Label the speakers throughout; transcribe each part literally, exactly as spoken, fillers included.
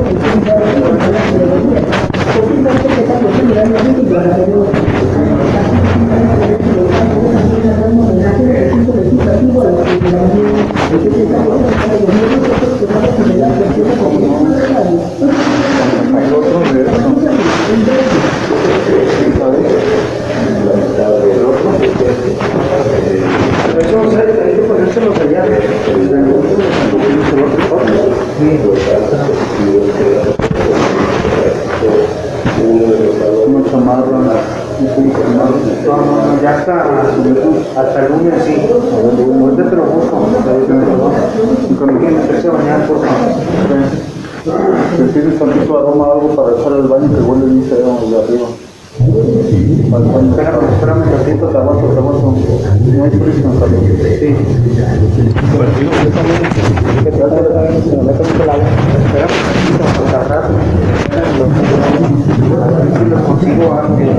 Speaker 1: Ya hasta, hasta el lunes, sí. Ahorita te lo busco. Y cuando quieran meterse a bañar, por favor.
Speaker 2: ¿Te tienes tantito aroma algo para echar al baño que huele bien feo de arriba?
Speaker 1: Espérame, espérame tantito, te aguanto, te aguanto.
Speaker 2: No hay prisa, Carlos.
Speaker 1: Sí. Pues digo, yo también. Que te vas a ver si me meto mucho el agua. Espérame tantito, por atrás. A ver si lo consigo antes.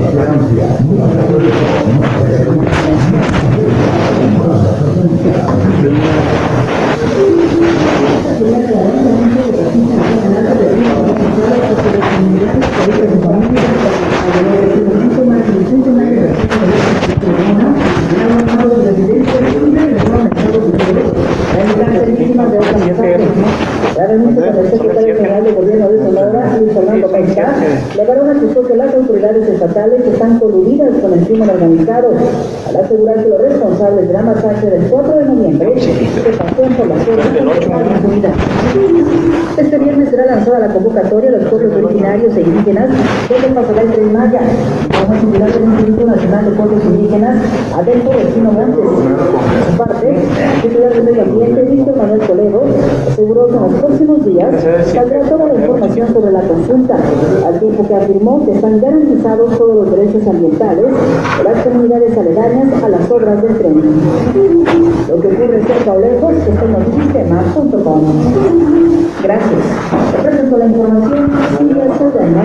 Speaker 3: La renuncia con el secretario general de Gobierno de Sonora, Luis Fernando Pesca, Levarón acusó que las autoridades estatales están coludidas con el crimen organizado, al asegurar que los responsables de la masacre del cuatro de noviembre se pasean por las zonas de la impunidad. Este viernes será lanzada la convocatoria a los pueblos originarios e indígenas, donde pasará el Tren Maya, como titular del Instituto Nacional de Pueblos Indígenas, Adolfo Vecino Montes. Por su parte, el titular del Medio Ambiente, Víctor Manuel Toledo, aseguró que en los próximos días saldrá toda la información sobre la consulta, al tiempo que afirmó que están garantizados todos los derechos ambientales de las comunidades aledañas a las obras del tren. Lo que ocurre cerca o lejos está en notisistema punto com. Gracias. Presento la información y el Soldán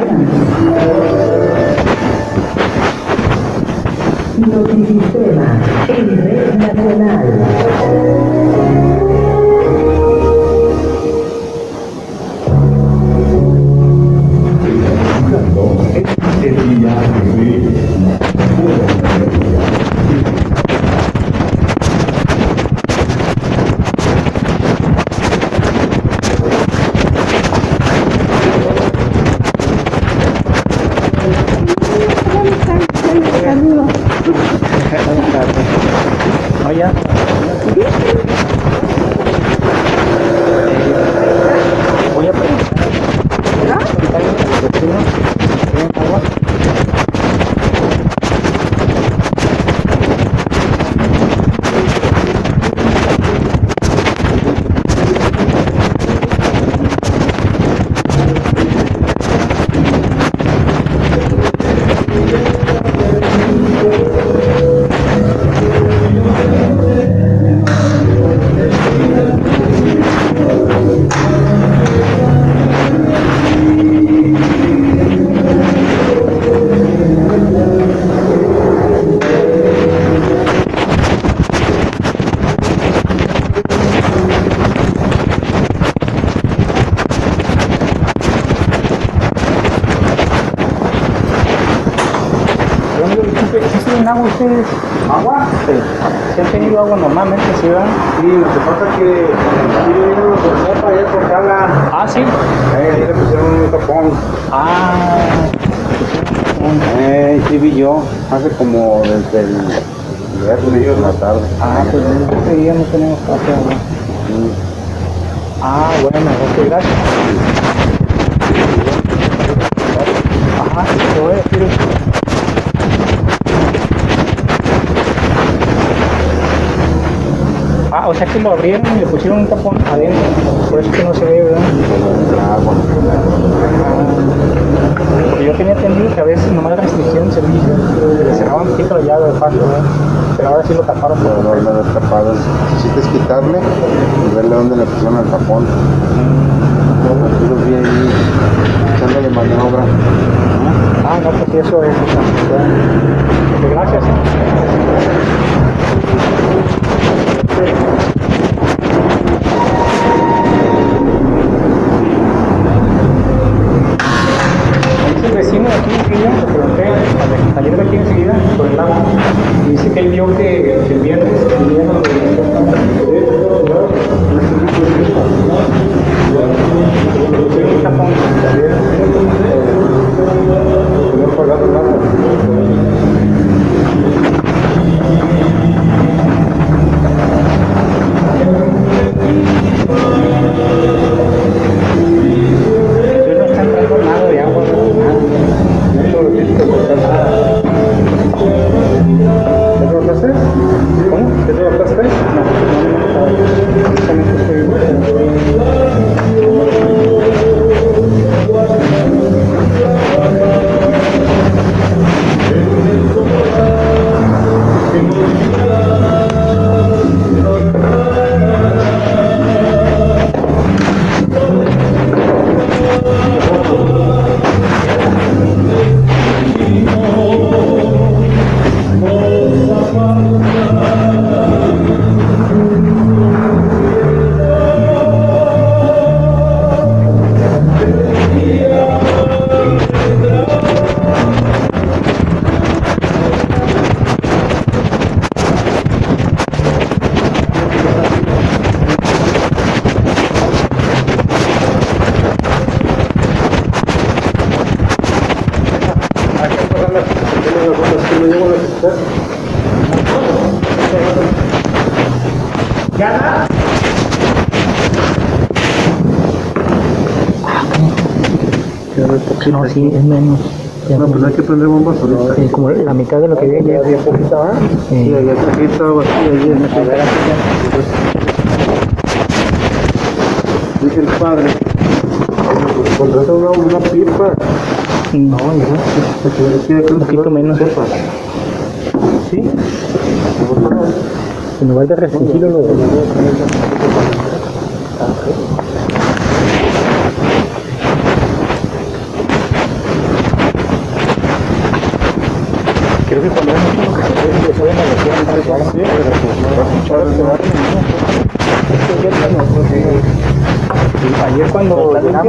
Speaker 3: Notisistema, en red nacional.
Speaker 1: Oye, voy a preguntar. ¿Tienen agua ustedes?
Speaker 2: ¿Agua?
Speaker 1: Sí. ¿Se han tenido agua normalmente, sí, verdad?
Speaker 2: Sí, lo que pasa es que aquí vino una por para allá por Cala.
Speaker 1: Ah, sí.
Speaker 2: Eh, ahí le pusieron un tapón.
Speaker 1: Ah,
Speaker 2: Eh, sí vi yo, hace como desde el viernes de la tarde.
Speaker 1: ah, pues este día no tenemos café, ¿no?
Speaker 2: Sí.
Speaker 1: Ah, bueno, ok, gracias. Ajá, te voy a decir. Ah, o sea que lo abrieron y le pusieron un tapón adentro, por eso que no se ve, ¿verdad?
Speaker 2: Ah, bueno.
Speaker 1: Ah, porque yo tenía entendido que a veces nomás restricción de servicio, le cerraban un poquito la llave de paso, ¿verdad? Pero ahora sí lo taparon.
Speaker 2: Pero no lo destaparon. Necesitas quitarle y verle dónde le pusieron el tapón. Aquí los vi ahí echándole maniobra.
Speaker 1: Ah, no, pues sí, eso es. Pues gracias. usted. ¿Gana?
Speaker 4: No, sí, es menos. Ya
Speaker 2: No, pues hay que prender bombas ahorita.
Speaker 4: eh, como la mitad de lo que viene.
Speaker 1: Bien poquito, ¿ah?
Speaker 4: Eh,
Speaker 2: Sí, allá aquí estaba vacía allí en ese.
Speaker 1: A ver, aquí
Speaker 2: Dice el padre. Con razón una, una pipa.
Speaker 4: mm,
Speaker 1: ya. No, ya.
Speaker 4: un poquito menos.
Speaker 1: Sí.
Speaker 4: En lugar de restringirlo, lo creo que cuando vemos uno que se suben a los ayer cuando llegamos,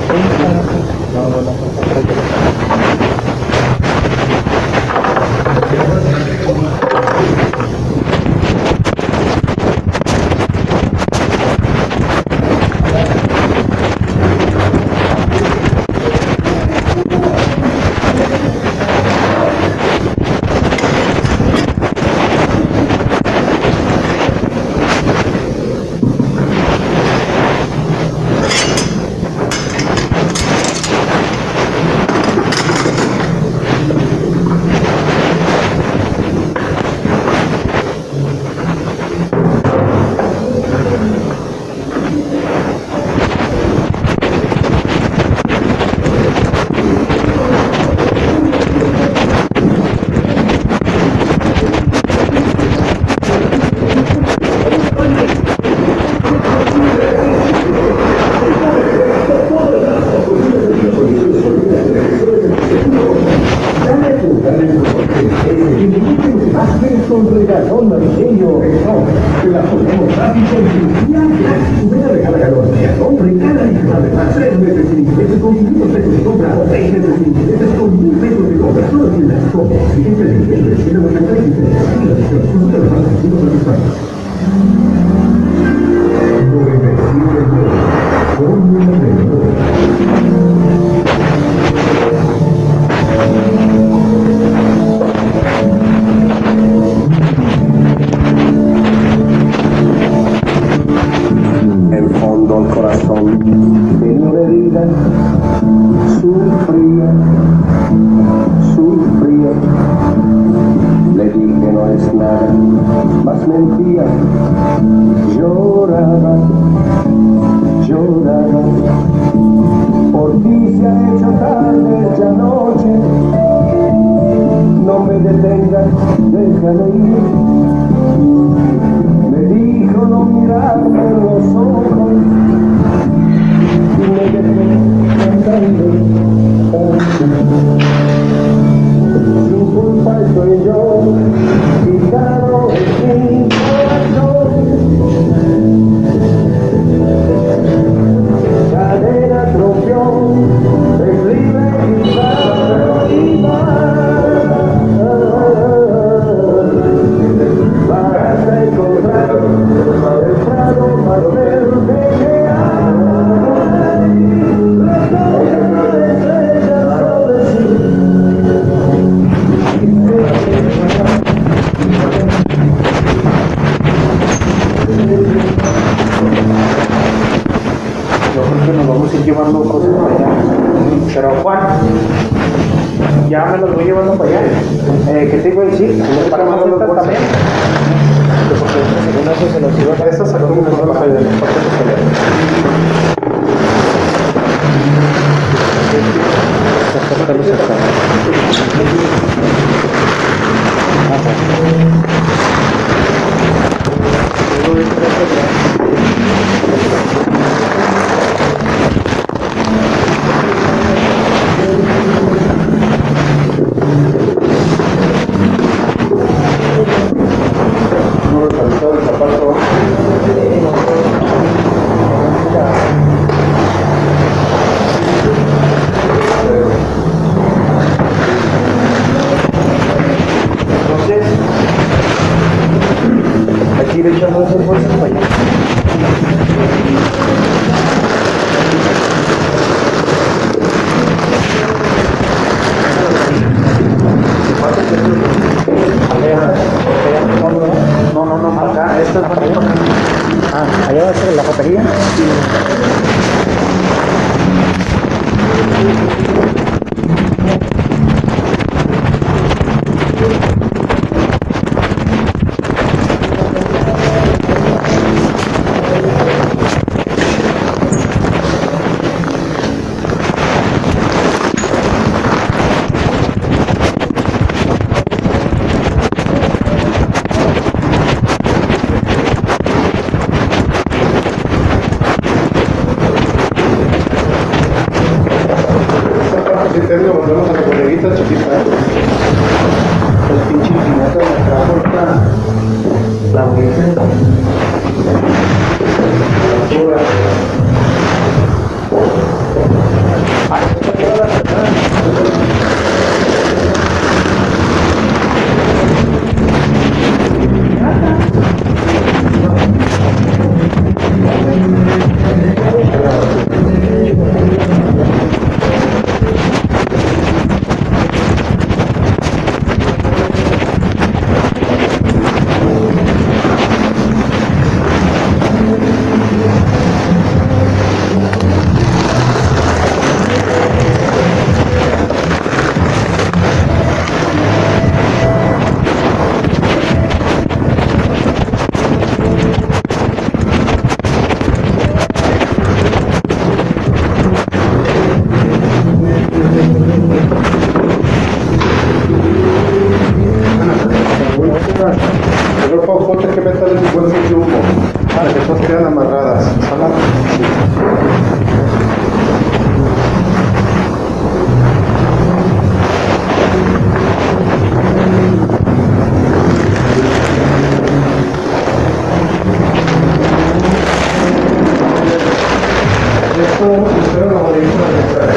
Speaker 5: un regalón navideño. No, la ponemos rápido en tu Ven a regalar galón. Regala y además tres meses sin intereses con quinientos pesos de compra o seis meses sin intereses con mil pesos de compra. Solo tiendas como siguiente de diciembre, tiene una cantidad de intereses. Y la decisión, consulta los bancos y los satisfactorios. noventa y siete euros. Fórmula de
Speaker 6: En fondo el corazón tiene una herida, sufría, sufría. Le dije no es nada, más mentía, lloraba, lloraba. Por ti se ha hecho tarde esta noche, no me detengas, déjame ir. Me dijo no mirarme en los ojos y me dejé cantando, cantando. Sin culpa estoy yo, gitano en mi corazón. Cadena trompión, terrible guitarra y para encontrar el prado más verde que hay. Una estrella sobre sí.
Speaker 1: Yo creo que nos vamos a ir llevando cosas para allá. Pero Juan, ya me los voy llevando para allá. Eh, ¿Qué te iba a decir? Para más estas también. Porque según eso se nos iba a... Estas sacó un poco la de los paquetes allá. Sacarlos acá.
Speaker 2: No me faltó el zapato.
Speaker 1: Entonces, hay que ir echando esas bolsas para allá.
Speaker 2: sí, te digo, volvemos a la bodeguita chiquita.
Speaker 1: El pinche infinito me trajo ahorita la virgen. Ay, esto lleva la verdad.
Speaker 2: Pero ponte que meterle un buen de humo para que todas quedan amarradas. ¿Sala? Esto, espero la bodeguita de entrar.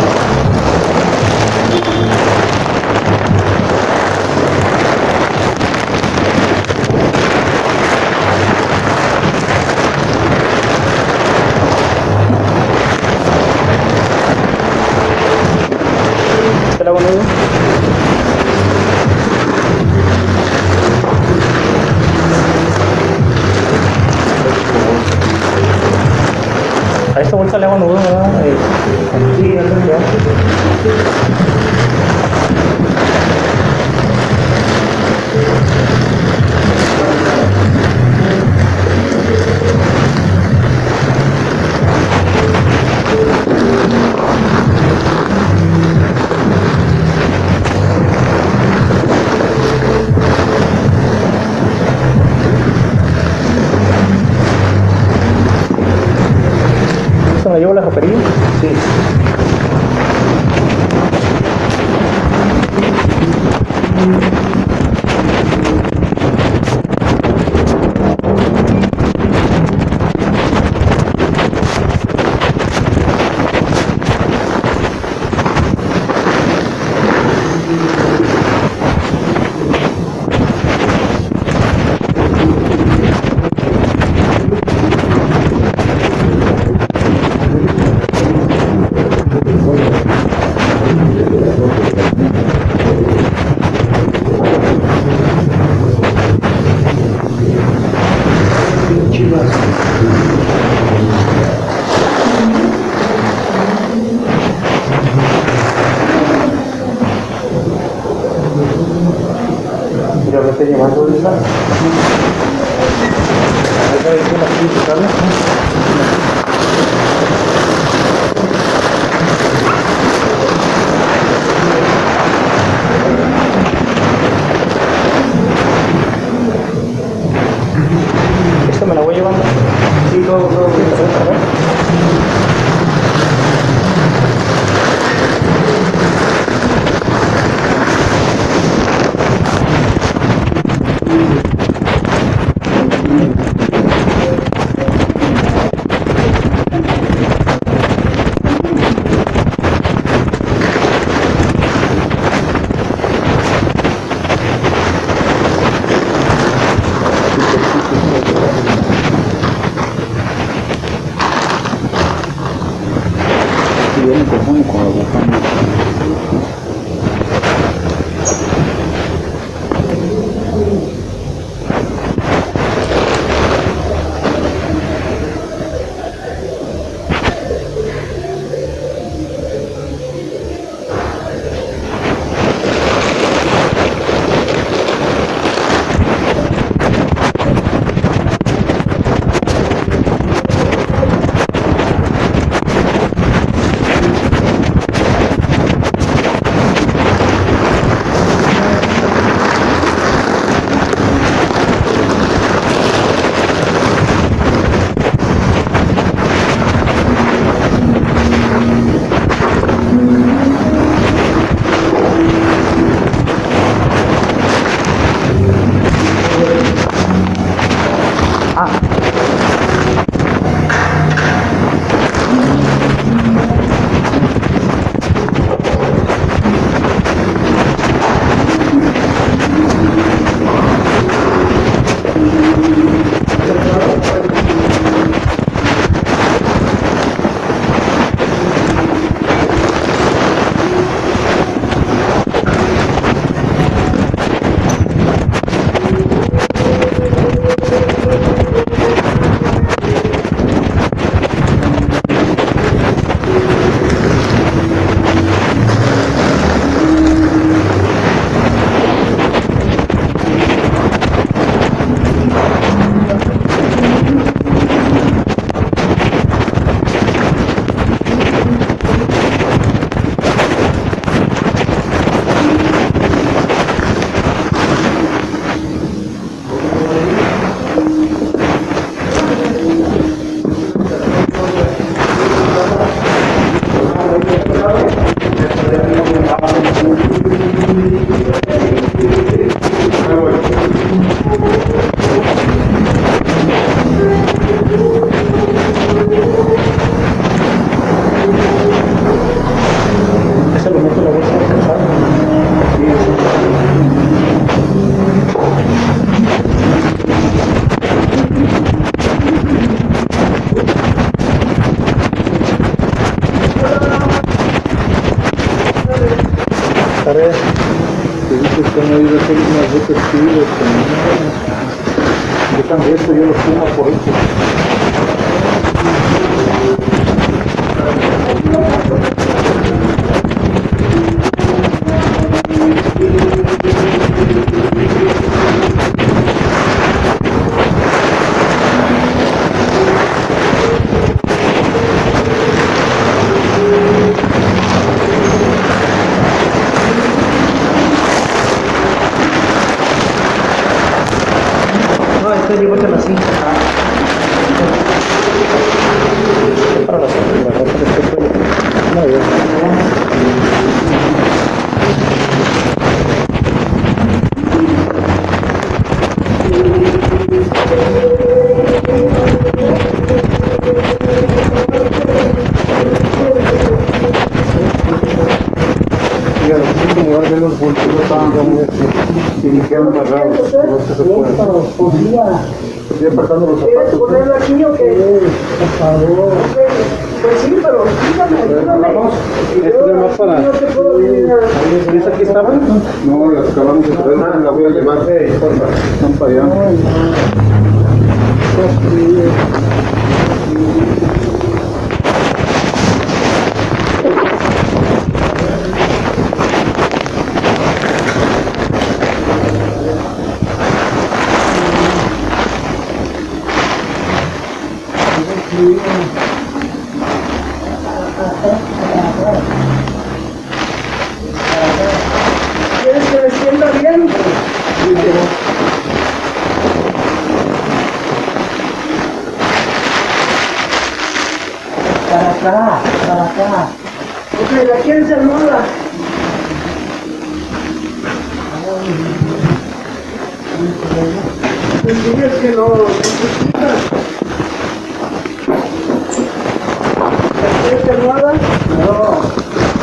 Speaker 4: ¿Está la nudo? A esta bolsa le hago nudo, ¿verdad? Eh,
Speaker 1: Sí, ya se quedó.
Speaker 4: ¿Esto me lo llevo a la ropería?
Speaker 1: Sí. Yo me estoy llevando de esa.
Speaker 4: Esa es una aquí, ¿sabes? Esto me la voy llevando.
Speaker 1: Sí, todo, todo.
Speaker 4: A ver, a ver.
Speaker 5: Si viene con con la bufanda.
Speaker 4: ver.
Speaker 1: Te dices que han ido a hacer unas rutas chidas. Yo cambié esto, yo lo sumo por esto.
Speaker 4: No, esto llevo así. Para las no, yo.
Speaker 1: Y a los cinco lugares de los bultos no estaban muy así. Y dijeron cerrados. No se puede. Estoy apretando los
Speaker 3: ¿Quieres
Speaker 1: zapatos.
Speaker 3: ponerlo aquí o qué? Por favor. Pues sí, pero dígame, ayúdame.
Speaker 1: Esto es más para...
Speaker 3: No te puedo venir a...
Speaker 1: ¿Ves aquí estaban? No, las acabamos de traer. La voy a llevar. Están para allá.
Speaker 3: ¿Quieres que me sienta bien? Para acá, para acá. Ok, ¿la quieres armada? Pues dices que no necesitas. ¿La quieres armada? No.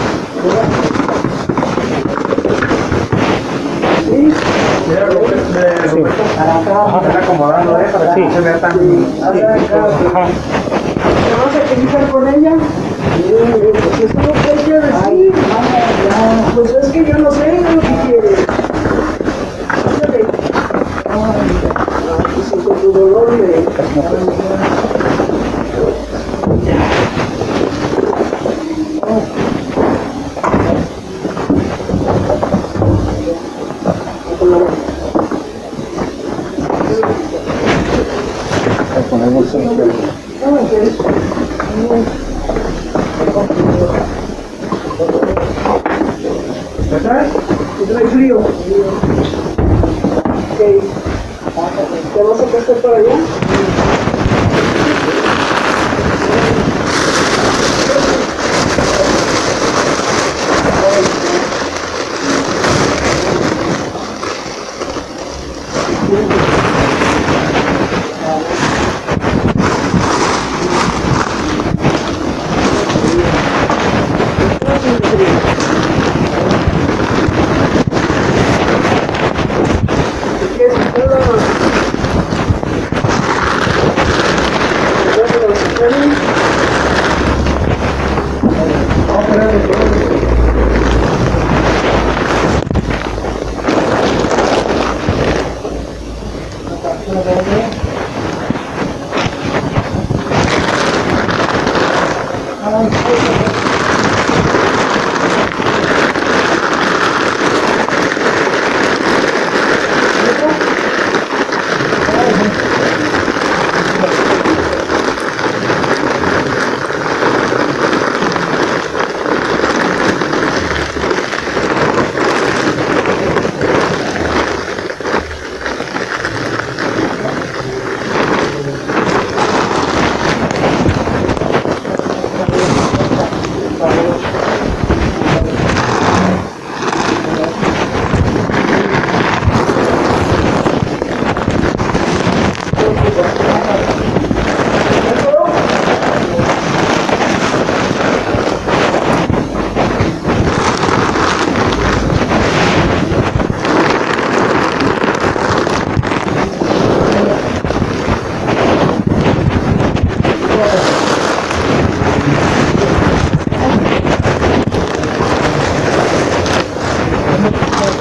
Speaker 3: ¿Sí?
Speaker 1: Mira, Roberto,
Speaker 3: Para acá.
Speaker 1: están acomodando, ¿eh? Para que no se vea tan...
Speaker 3: Ajá. ¿Te vas a utilizar con ella? Pues eso no puedo decir. Pues es que yo no sé lo que quieres. Ándale. Pues si con tu dolor me...
Speaker 1: Ponemos el pelo.
Speaker 3: ¿Me traes? ¿Te trae frío? Ok. ¿Te vas a acostar para allá?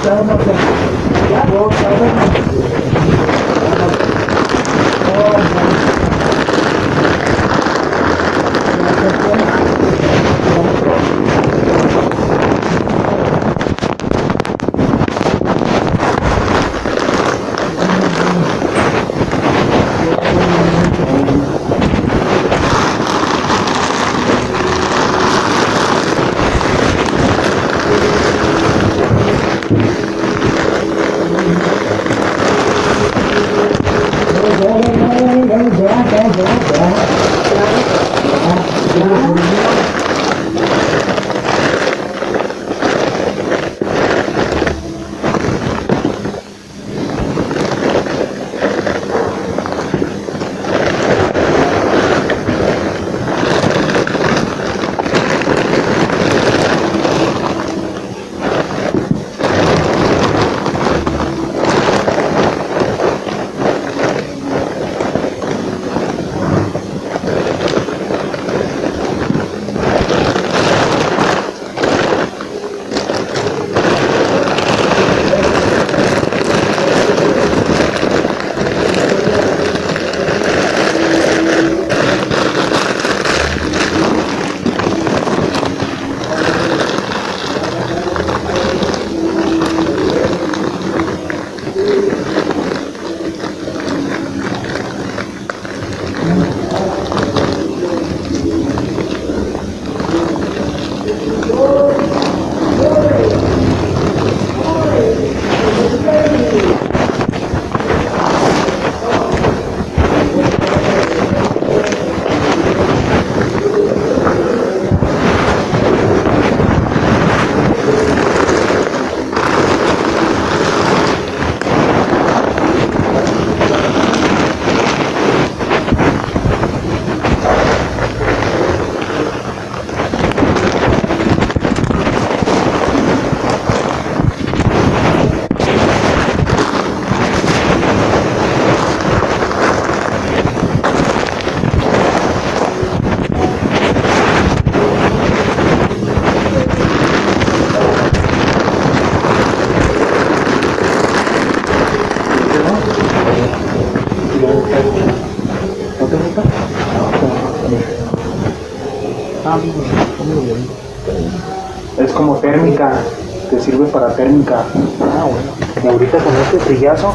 Speaker 1: Es como térmica, te sirve para térmica. Ah, bueno. Y ahorita con este trillazo.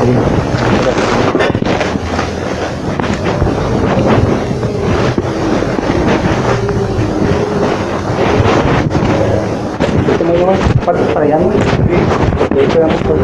Speaker 4: ¿Te me llevas partes para allá, no? Sí. Porque ahí quedamos todos.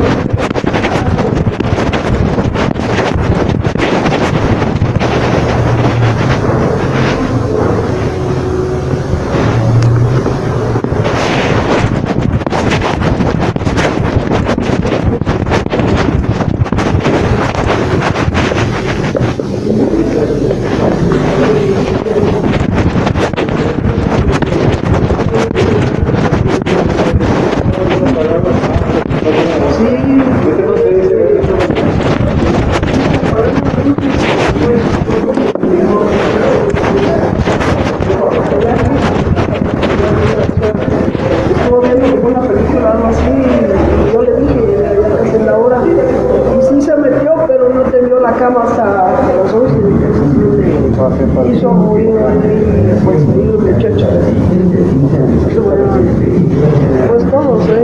Speaker 3: Estuvo viendo que fue una película, algo así, y yo le dije, ya casi en la hora. Y sí se metió, pero no tendió la cama hasta los once. Hizo ruido ahí, después oído el muchacho. Pues todos, ¿eh?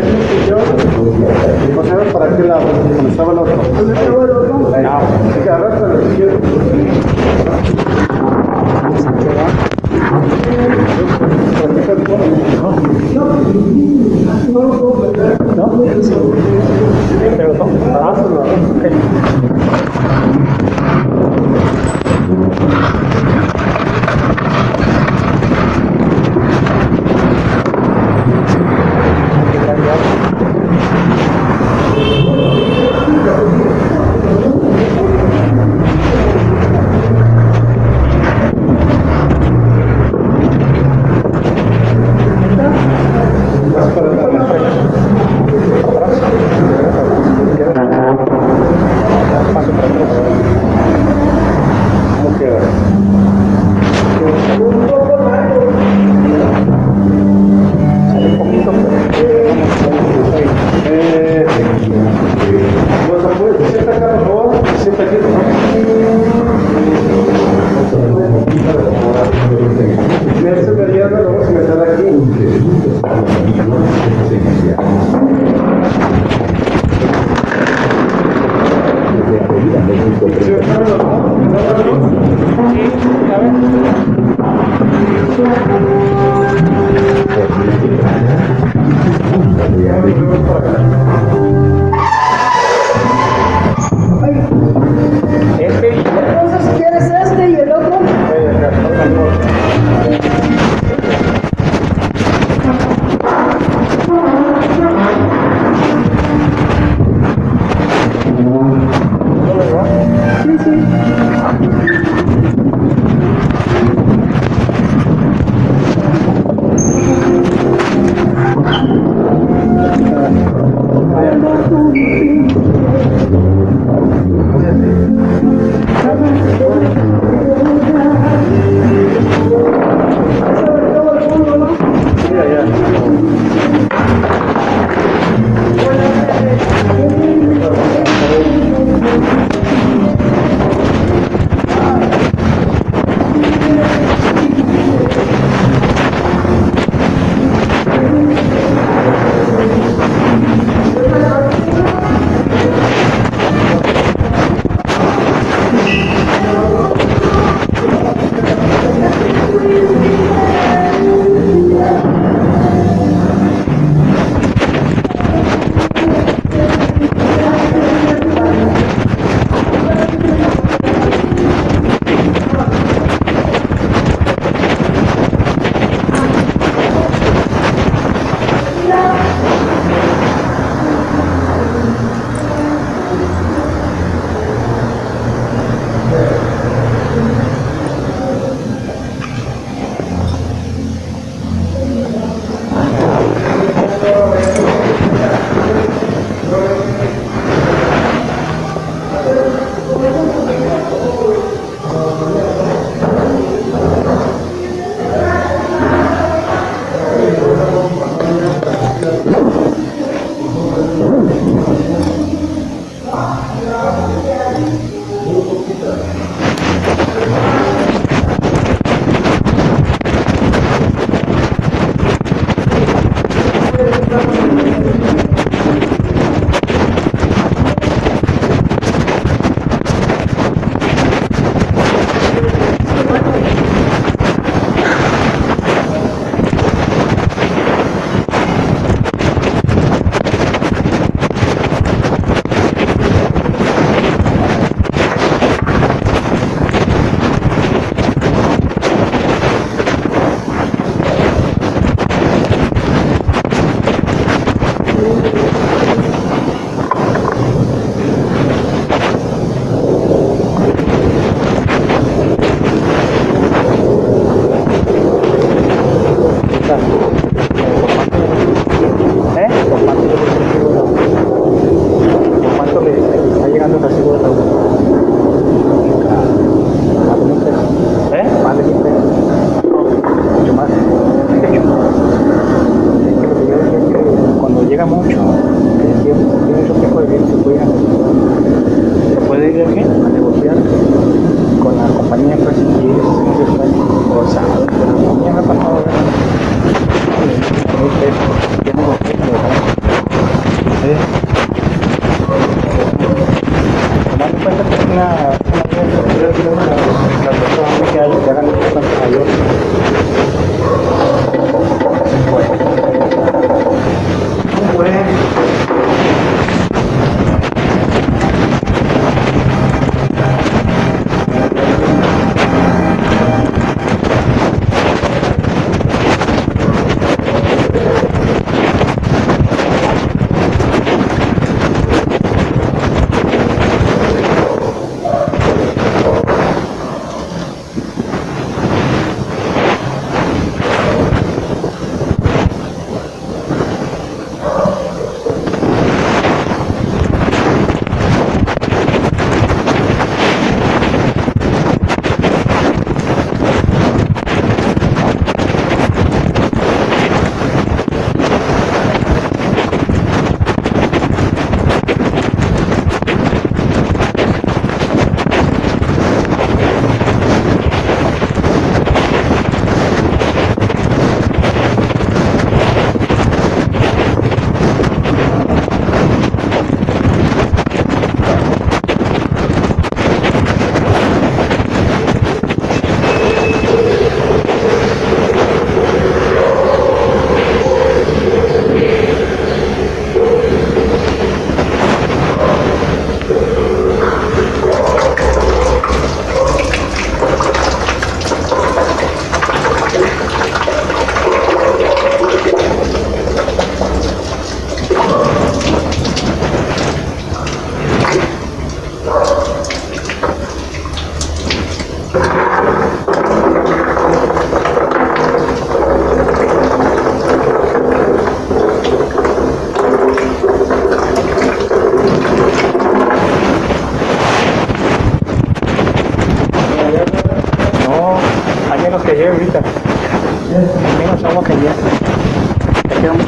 Speaker 2: ¿No sabes para qué lado? ¿Dónde estaba el otro?
Speaker 3: ¿Dónde estaba el otro?
Speaker 2: No. Sí, agarraste a la izquierda.
Speaker 3: No lo puedo perder.
Speaker 4: ¿No? ¿Te gustó? Ah, ok.
Speaker 3: Está.
Speaker 4: Este y
Speaker 3: Entonces, si quieres este y el otro, sí, sí.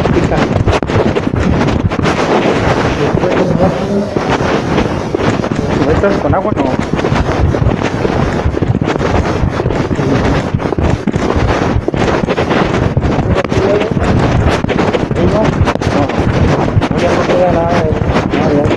Speaker 1: pica. ¿Metas con agua? No. No, no, ya no queda nada. No, ya.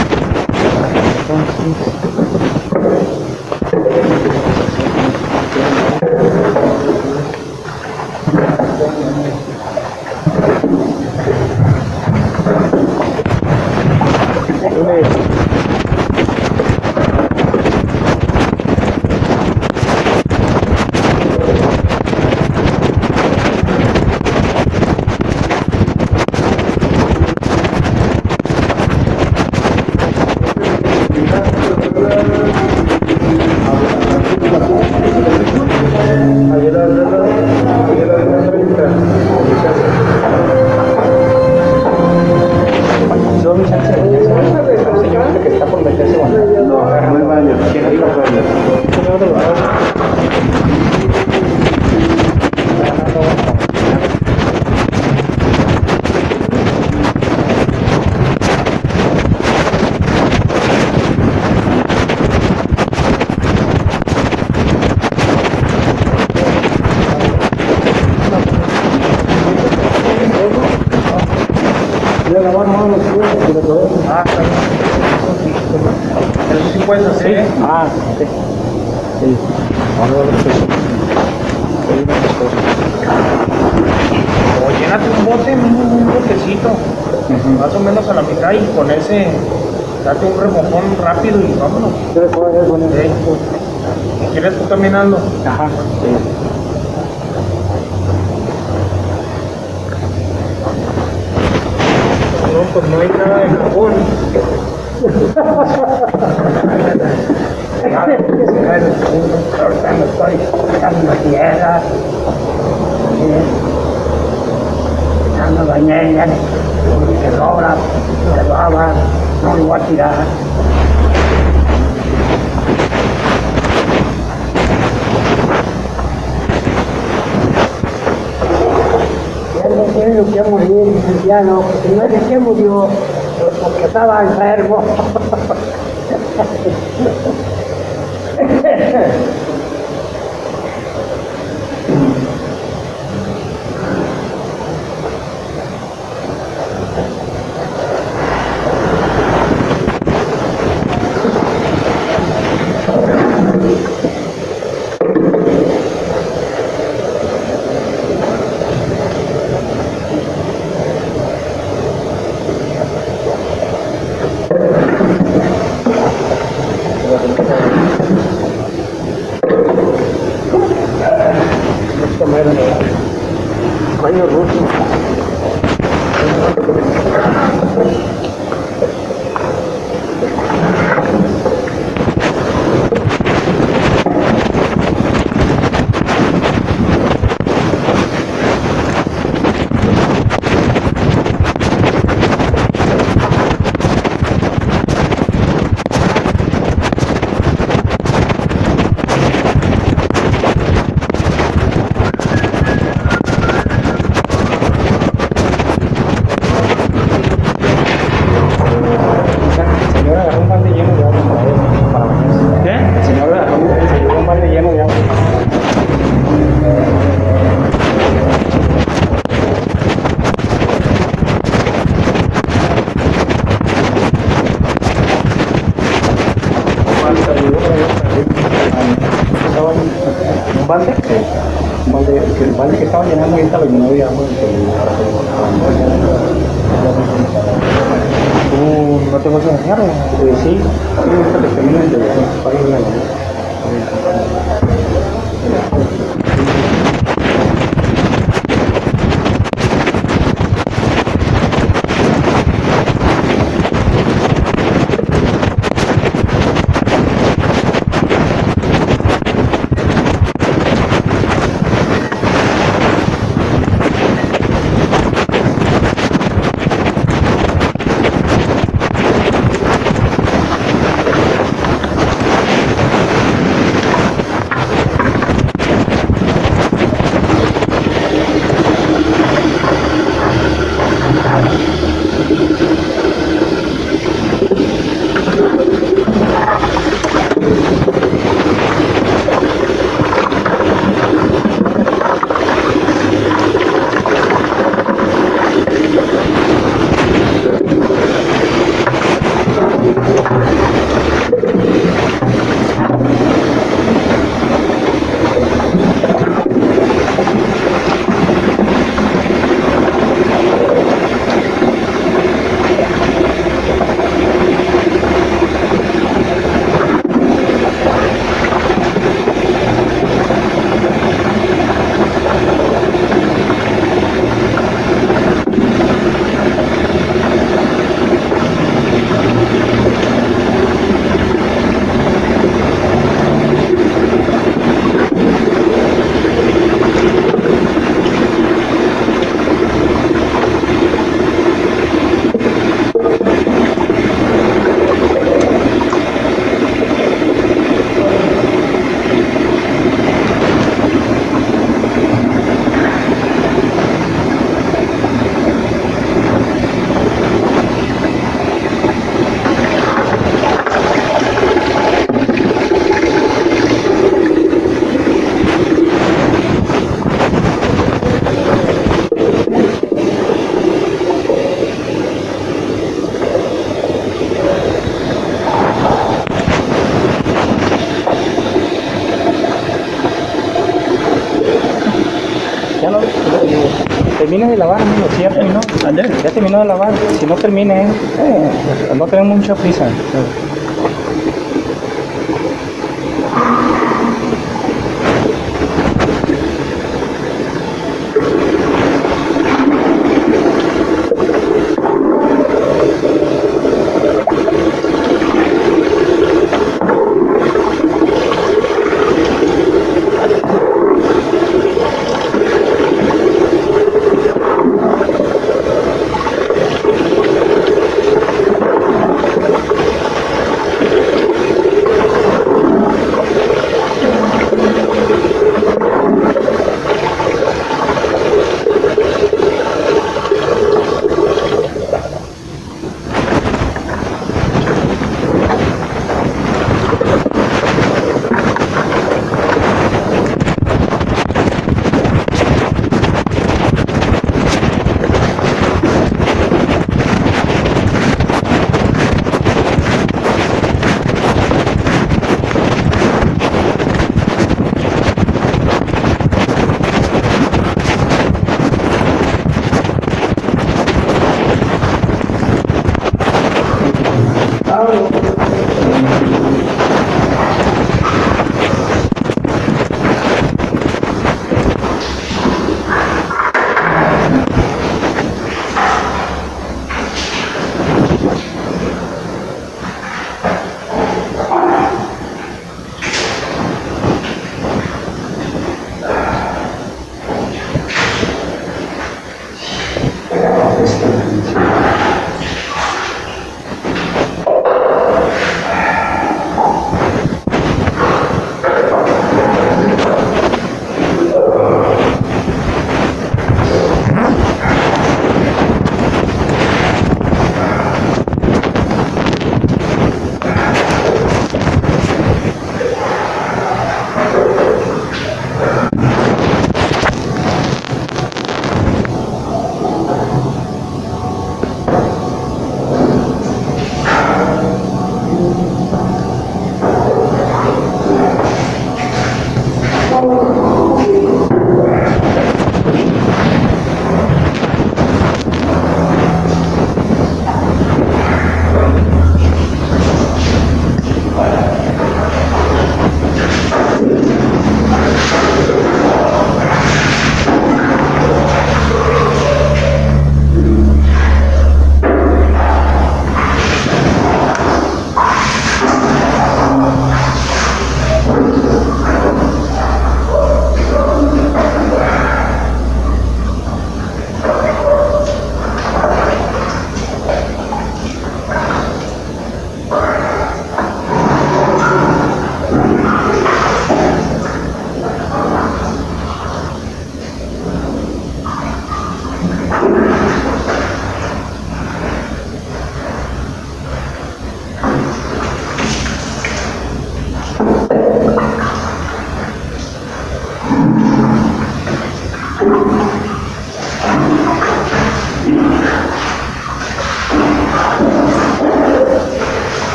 Speaker 4: Eso sí puedes hacer. ¿Eh?
Speaker 1: Ah, ok. Sí. Ahora lo que hay unas cosas.
Speaker 4: O llénate un bote, un, un botecito,
Speaker 1: Ujú.
Speaker 4: más o menos a la mitad, y con ese date un remojón rápido y vámonos.
Speaker 1: ¿Qué le puedo hacer con eso?
Speaker 4: Sí. Si quieres tú también hazlo.
Speaker 1: Ajá, sí.
Speaker 4: No, pues no hay nada de jabón.
Speaker 3: Ahorita me estoy echando tierra, echando bañera, que sobra, que baba, no lo voy a tirar. Ya no quiero que morir, licenciado, porque no es de que murió, porque estaba enfermo. Coño ruso.
Speaker 1: un balde, un balde, que el balde que estaba llenando ahorita lo llenó de agua. ¿Tú no te vas a enseñar? Eh, sí, sí, ahorita que termine el de para ir a la de lavar, amigo. Sí, ya terminó. Ya terminó de lavar. Si no termine, eh, eh, no tenemos mucha prisa.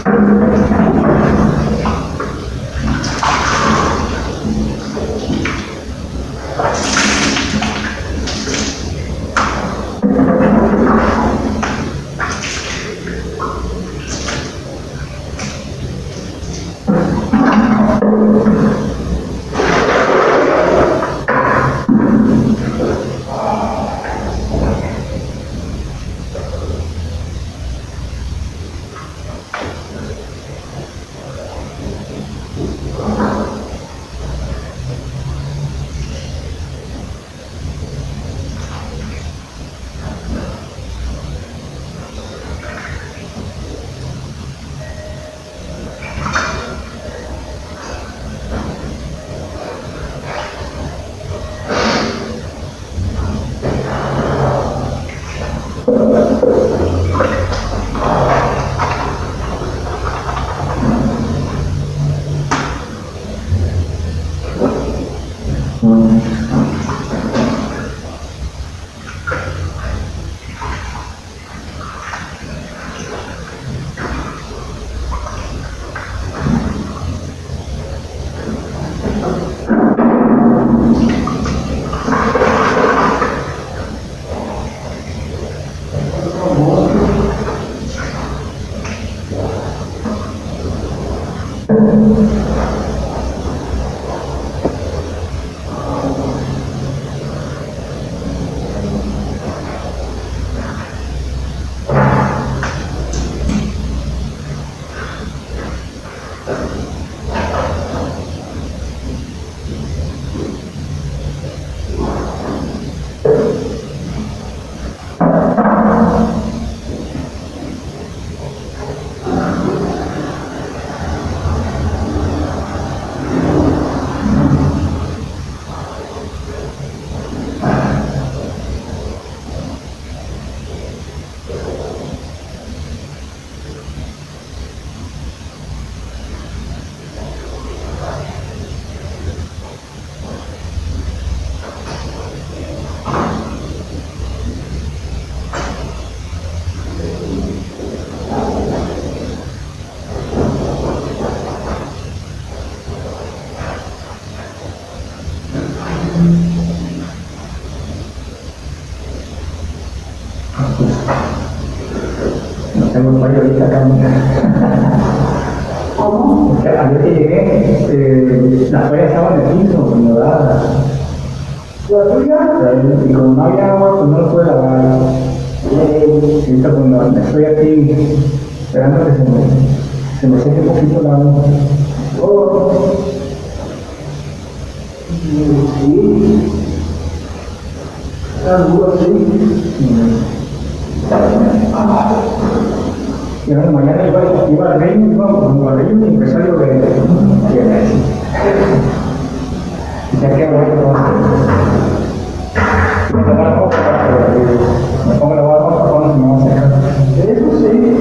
Speaker 7: No tengo fallo ahorita acá. ¿Cómo? O sea, ayer que llegué, eh, la toalla estaba en el piso, cuando da. ¿La tuya? Y como no había agua, pues no lo pude lavar. Y ahorita cuando estoy aquí, esperando que se me, se me seque un poquito la agua. Oh. Sí. Algo así. Y ahora mañana iba, iba al reino, iba al reino un empresario de bienes. Ya que bueno, me pongo la ropa para que me pongo la ropa para cuando se me va a secar. Eso sí.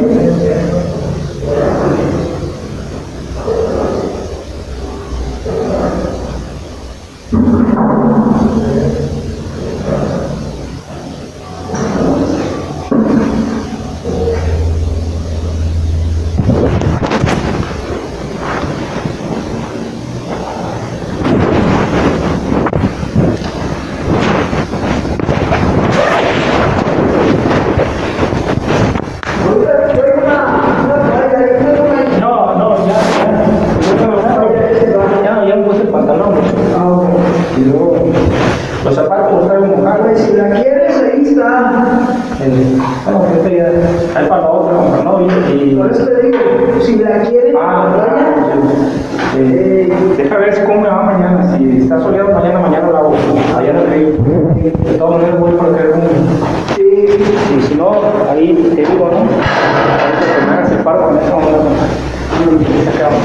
Speaker 1: Los zapatos los traigo mojados.
Speaker 3: Si la quieres, ahí está.
Speaker 1: El, bueno, este ya, hay para la otra, para no y, y
Speaker 3: Por eso te digo, si la quieres,
Speaker 1: ah,
Speaker 3: vaya.
Speaker 1: eh, deja ver si cómo me va mañana. Si está soleado mañana, mañana lo hago. Allá en el río. De todas maneras voy para traer un.
Speaker 3: Sí.
Speaker 1: Y si no, ahí te digo, ¿no? Ahorita que me hagas el paro con eso, vamos a contar. Y se quedamos.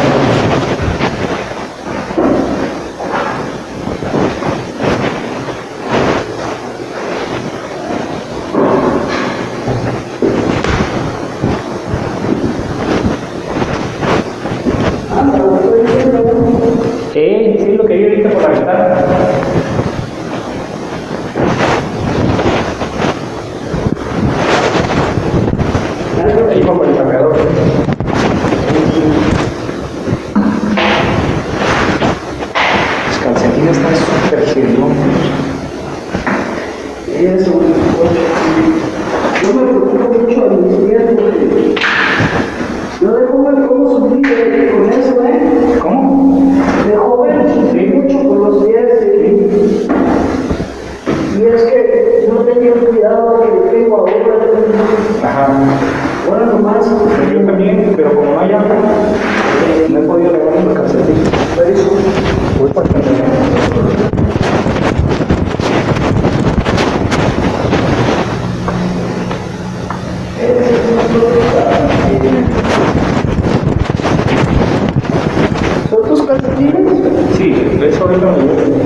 Speaker 1: Eh, sí, lo que vi ahorita por la ventana. Ahí va por el cargador.
Speaker 7: Bueno, nomás, yo también, pero como no hay agua, no he podido levantar los calcetines. Voy para acá.
Speaker 1: ¿Son tus calcetines?
Speaker 7: Sí, eso ahorita me llevo.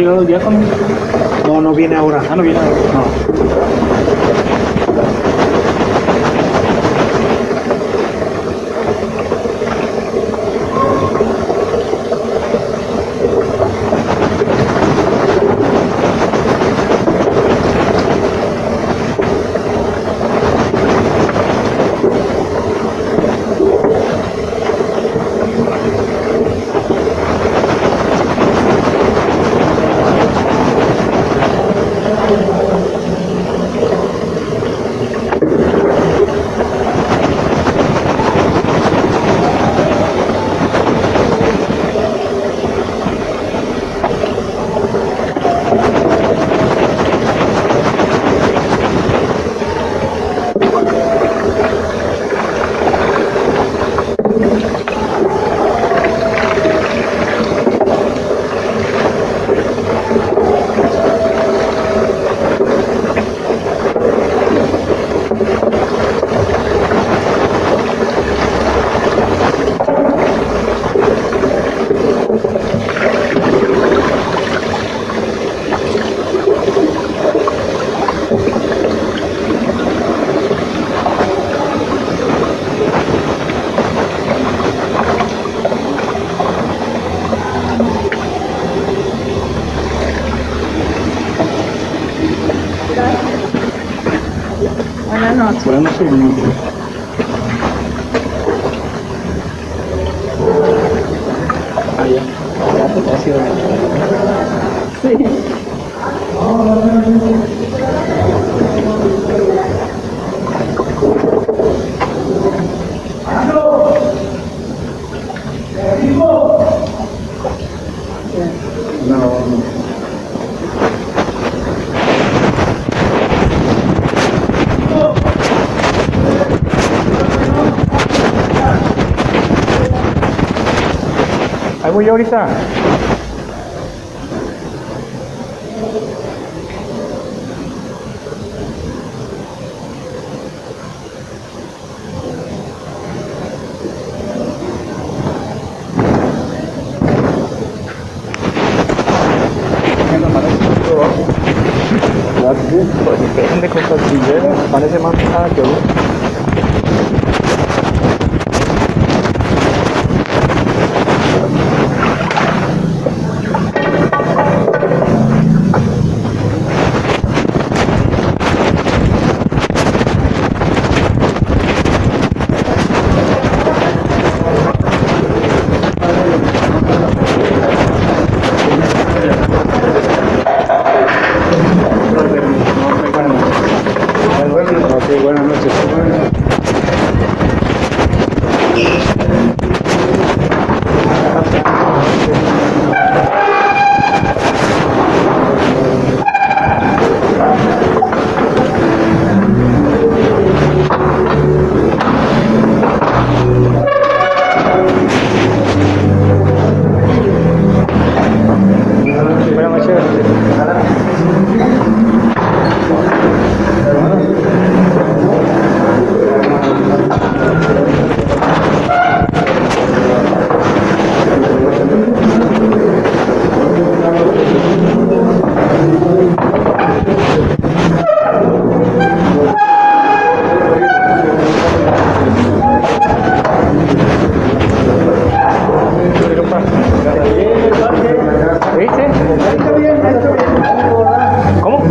Speaker 1: llegado el diácono?
Speaker 4: No, no viene ahora.
Speaker 1: Ah, no viene ahora. No.
Speaker 3: Buenas noches.
Speaker 1: Buenas noches. Ah, ya. Ya te has ido.
Speaker 3: Sí.
Speaker 1: Ahí voy yo ahorita. Pues depende con tortilleras, parece más pesada que uno.
Speaker 2: Ok, buenas noches.
Speaker 1: Buenas noches. ¿Viste? ¿Cómo?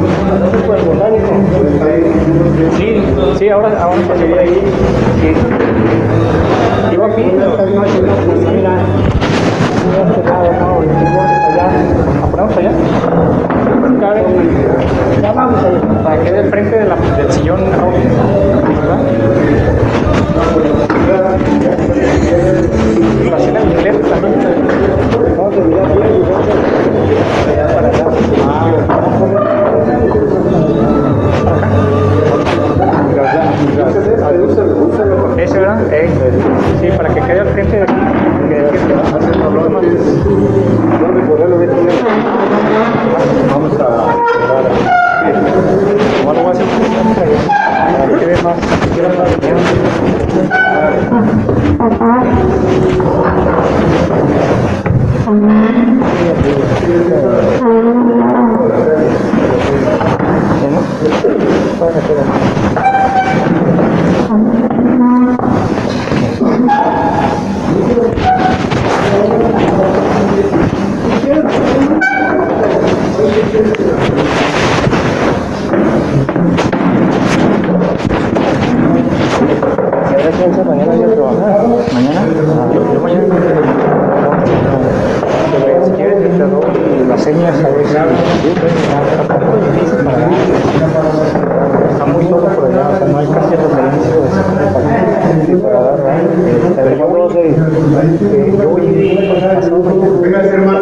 Speaker 1: Sí, sí, ahora, ahora salí ahí. Sí. Iba aquí, mira, no este lado, no, allá, apuramos allá. Ya vamos allá. Para que quede el frente de la, del sillón rojo, ¿verdad? La cena en inglés también. Vamos a mirar bien y vamos a allá para allá. Ah, ese, ¿verdad? Eh, sí, para que quede al frente de aquí. Vamos a... Bueno, voy a hacer Mañana voy a trabajar. ¿Mañana? Ah, yo, yo mañana no tengo. Si quieres, te doy las señas a ver si está un poco difícil para allá. Está muy solo por allá, o sea, no hay casi referencia de para dar, ¿verdad? Pero yo voy a ir, yo voy a ir pasando.
Speaker 2: Venga, hermano.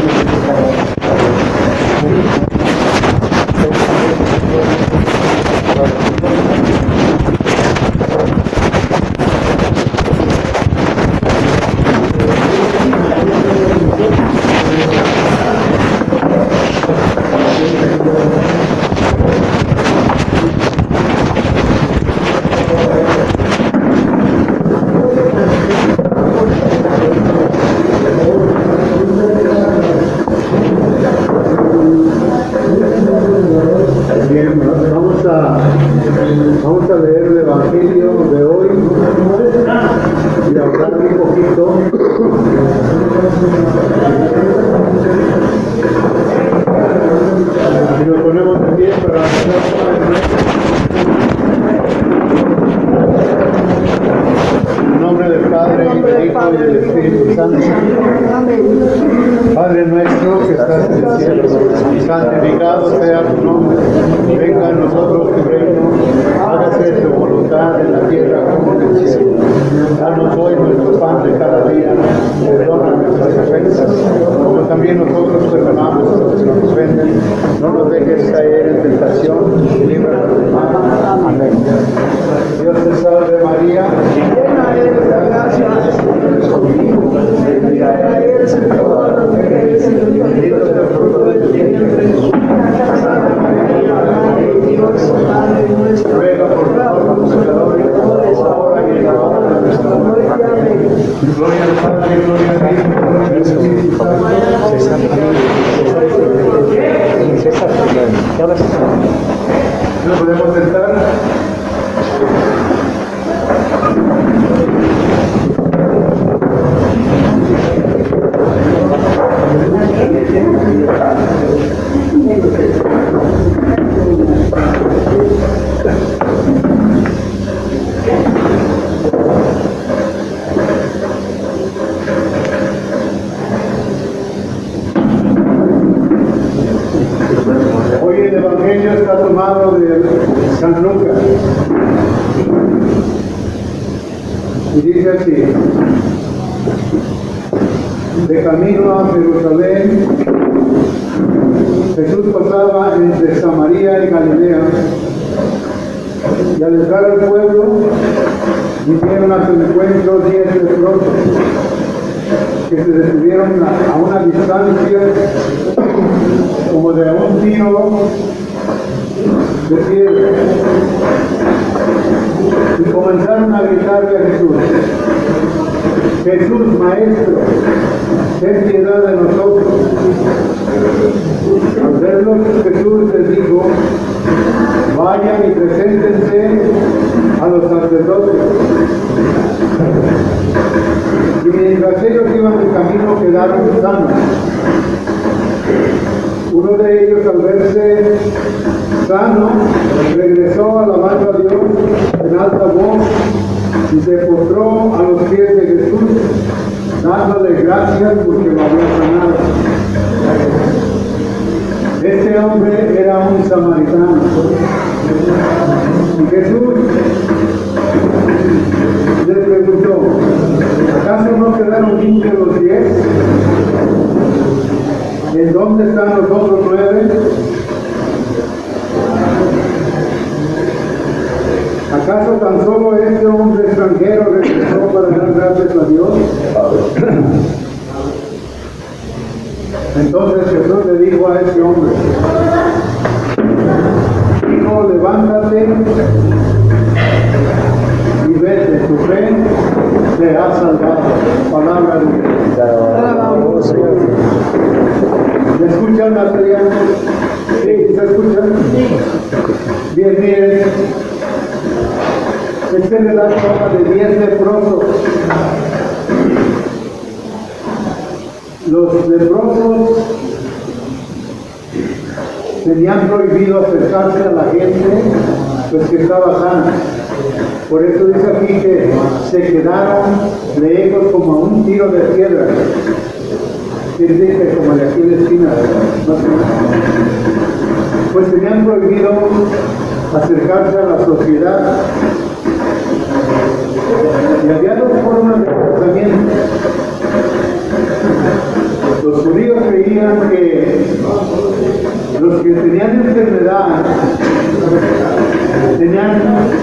Speaker 2: Bien, vamos a, vamos a leer el Evangelio de hoy y hablar un poquito. Y nos ponemos de pie para en nombre del Padre, y del Hijo y del Espíritu Santo. Padre nuestro que estás en el cielo, santificado sea tu nombre. Venga a nosotros tu reino, hágase tu voluntad en la tierra como en el cielo. Danos hoy nuestro pan de cada día, perdona nuestras ofensas, como también nosotros perdonamos a los que nos ofenden. No nos dejes caer en tentación y líbranos del mal. Amén. Dios te salve María, llena eres de gracia, el Señor es contigo. Bendita eres entre todas las mujeres, y bendito es el fruto de tu vientre, Jesús. Santa María, Madre de Dios, Madre nuestra, ruega por nosotros los pecadores, ahora y en la hora de nuestra muerte. Amén. Gloria al Padre, gloria al Hijo, gloria al Espíritu Santo. ¿Nos podemos sentar? Hoy el Evangelio está tomado de San Lucas y dice así: de camino a Jerusalén, Jesús pasaba entre Samaria y Galilea, y al entrar al pueblo vinieron a su encuentro diez leprosos que se detuvieron a una distancia como de un tiro de piedra y comenzaron a gritarle a Jesús: Jesús, Maestro, ten piedad de nosotros. Al verlos, Jesús les dijo: vayan y preséntense a los sacerdotes. Y mientras ellos iban en camino quedaron sanos. Uno de ellos, al verse sano, regresó alabando a Dios en alta voz y se postró a los pies de Jesús, dándole gracias porque lo había sanado. Este hombre era un samaritano. Y Jesús les preguntó: ¿acaso no quedaron limpios los diez? ¿En dónde están los otros nueve? ¿Acaso tan solo este hombre extranjero regresó para dar gracias a Dios? Entonces Jesús le dijo a ese hombre: hijo, levántate y vete, tu fe te ha salvado. Palabra de Dios. ¿Me escuchan, Adrián? Sí, dice me escuchan? Bien, miren. Este relato habla de diez leprosos. Los leprosos tenían prohibido acercarse a la gente pues que estaba sana. Por eso dice aquí que se quedaron lejos como a un tiro de piedra. Quiere decir que como de aquí en la esquina, ¿no? Pues tenían prohibido acercarse a la sociedad. Y había dos formas de pensamiento. Los judíos creían que los que tenían enfermedad tenían,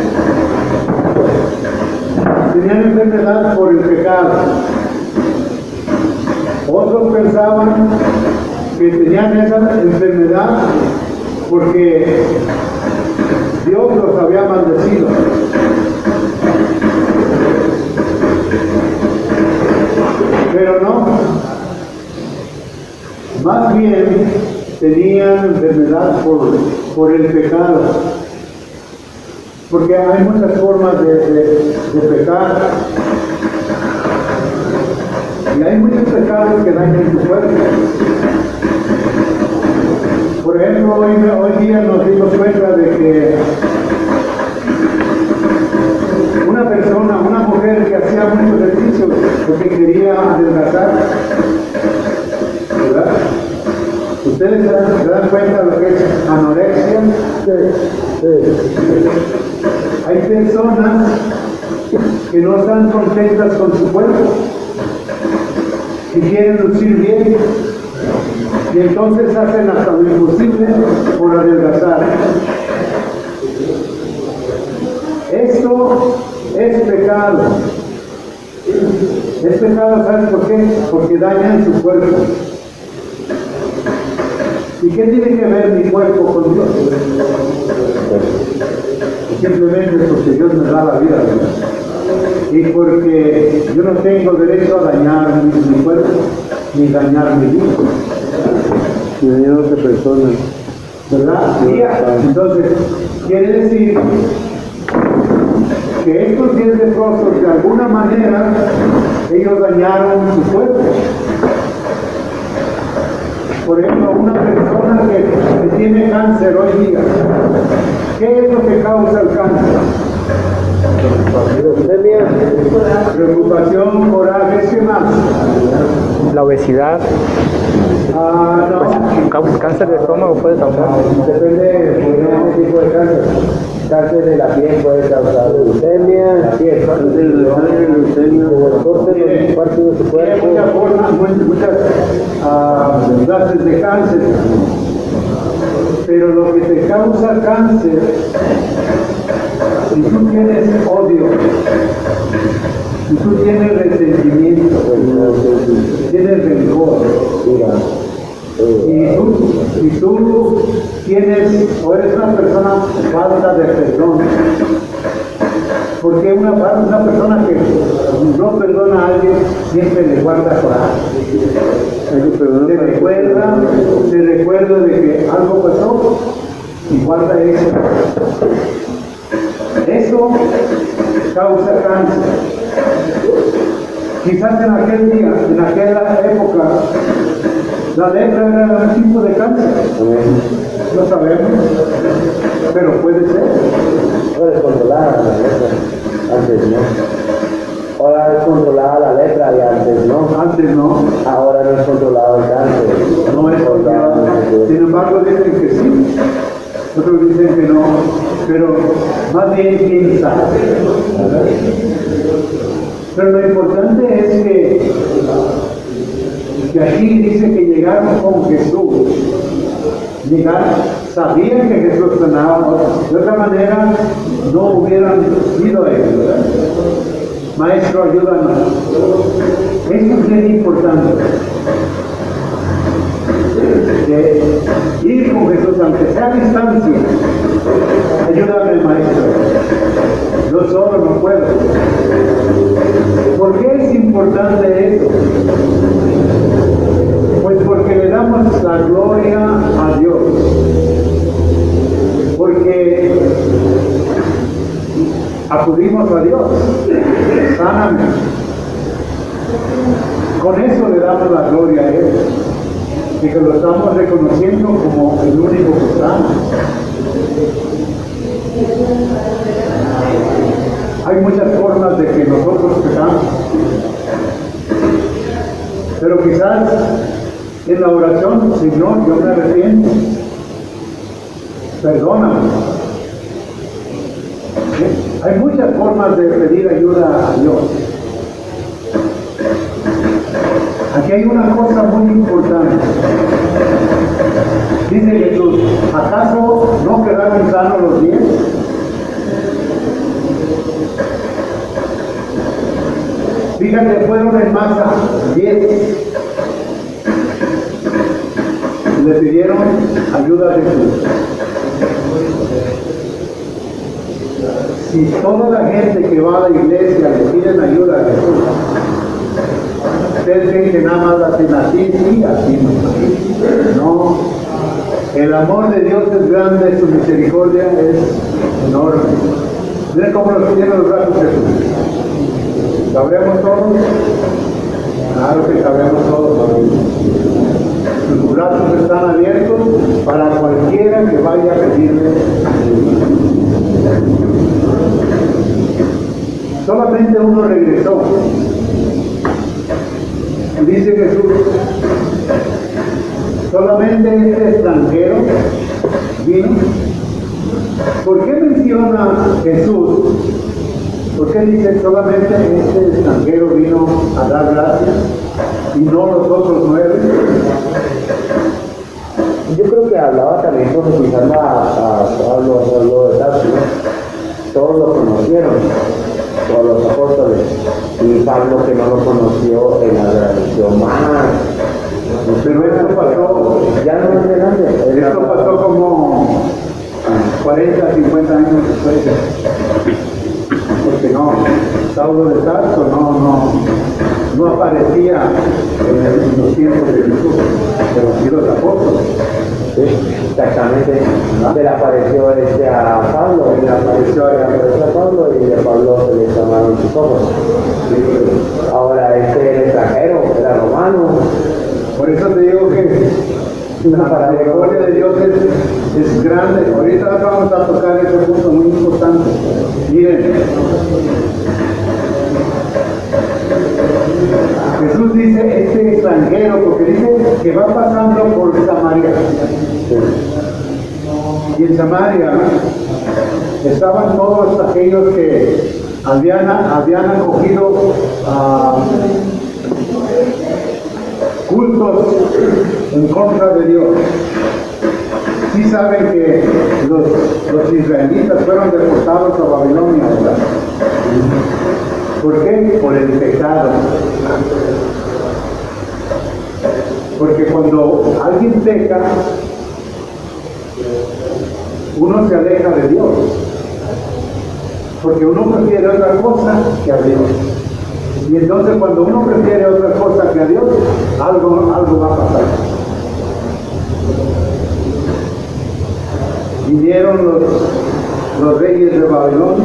Speaker 2: tenían enfermedad por el pecado. Otros pensaban que tenían esa enfermedad porque Dios los había maldecido. Pero no, más bien tenían enfermedad por, por el pecado, porque hay muchas formas de, de, de pecar, y hay muchos pecados que dañan tu cuerpo. Por ejemplo, hoy, hoy día nos dimos cuenta de que una persona, una mujer que hacía mucho ejercicio porque quería adelgazar, ¿verdad? ¿Ustedes se dan, se dan cuenta de lo que es anorexia? Sí. Sí. Hay personas que no están contentas con su cuerpo, que quieren lucir bien, y entonces hacen hasta lo imposible por adelgazar. Esto es pecado. Es pecado, ¿sabes por qué? Porque dañan su cuerpo. ¿Y qué tiene que ver mi cuerpo con Dios? Simplemente porque Dios me da la vida, ¿verdad? Y porque yo no tengo derecho a dañar mi, mi cuerpo, ni dañar mi vida. Ni dañar a otra persona. ¿Verdad? Entonces, quiere decir que estos diez leprosos, de alguna manera, ellos dañaron su cuerpo. Por ejemplo, una persona que, que tiene cáncer hoy día, ¿qué es lo que causa el cáncer? Preocupación, coraje, ¿qué más?
Speaker 1: La obesidad.
Speaker 2: Ah, no.
Speaker 1: Pues, cáncer de estómago puede causar.
Speaker 7: Depende del tipo de cáncer. Cáncer de la piel puede causar leucemia, la piel, cáncer de la leucemia, corte de parte de su cuerpo.
Speaker 2: Hay muchas formas, muchas uh, clases de cáncer. Pero lo que te causa cáncer, si tú tienes odio, si tú tienes resentimiento, tienes rencor, y tú, si tú tienes o eres una persona falta de perdón, porque una, una persona que no perdona a alguien siempre le guarda coraje, te recuerda, te recuerda de que algo pasó y guarda eso. Eso causa cáncer. Quizás en aquel día, en aquella época, la lepra era un tipo de cáncer. No sabemos, pero puede ser.
Speaker 7: Ahora es controlada la lepra, antes no. Ahora es controlada la lepra y antes no.
Speaker 2: Antes no.
Speaker 7: Ahora no es controlado el cáncer.
Speaker 2: No es controlado. Sin embargo, dicen que sí. Otros dicen que no. Pero más bien, quién sabe. Pero lo importante es que, que aquí dice que llegaron con Jesús. Llegaron, sabían que Jesús sanaba, de otra manera no hubieran ido a él, ¿verdad? Maestro, ayúdanos. Eso es bien importante. De ir con Jesús, aunque sea a distancia. Ayúdame, maestro. Yo solo no puedo. ¿Por qué es importante eso? Pues porque le damos la gloria a Dios. porque acudimos a Dios, sáname. Con eso le damos la gloria a Él, y que lo estamos reconociendo como el único que sana. Hay muchas formas de que nosotros pecamos, pero quizás en la oración, Señor, yo me arrepiento, perdóname. ¿Sí? Hay muchas formas de pedir ayuda a Dios. Aquí hay una cosa muy importante. Dice Jesús, ¿acaso no quedaron sanos los diez? Fíjate, fueron en masa diez. Le pidieron ayuda a Jesús. Si toda la gente que va a la iglesia le piden ayuda a Jesús, ustedes creen que nada más la hacen así, sí, así, no. El amor de Dios es grande, su misericordia es enorme. Miren cómo los tiene los brazos Jesús. ¿Sabremos todos? Claro que sabemos todos. Sus brazos están abiertos para cualquiera que vaya a pedirle ayuda. Solamente uno regresó. Dice Jesús, solamente este extranjero vino. ¿Por qué menciona Jesús? ¿Por qué dice solamente este extranjero vino a dar gracias y no los otros nueve?
Speaker 1: Yo creo que hablaba también profetizando a, a Pablo, a Pablo de Tarso, ¿no? Todos lo conocieron, todos los apóstoles, y Pablo, que no lo conoció, él agradeció más.
Speaker 2: Pero esto pasó,
Speaker 1: ya no es delante.
Speaker 2: esto pasó como cuarenta, cincuenta años después. Porque no, Saulo de Tarso no, no, no aparecía en los tiempos de Jesús, pero sí los apóstoles.
Speaker 1: Sí, exactamente. Se le apareció este a Pablo,
Speaker 2: Le apareció
Speaker 1: le apareció a Pablo y de Pablo se le llamaron sus ojos. Ahora este era extranjero, era romano.
Speaker 2: Por eso te digo que la misericordia de Dios es, es grande. Ahorita vamos a tocar ese punto muy importante. Miren, Jesús dice este extranjero, porque dice que va pasando por Samaria. Y en Samaria estaban todos aquellos que habían, habían acogido uh, cultos en contra de Dios. Sí saben que los, los israelitas fueron deportados a Babilonia, ¿verdad? ¿Por qué? Por el pecado. Porque cuando alguien peca, uno se aleja de Dios. Porque uno prefiere otra cosa que a Dios. Y entonces cuando uno prefiere otra cosa que a Dios, algo, algo va a pasar. Vinieron los, los reyes de Babilonia,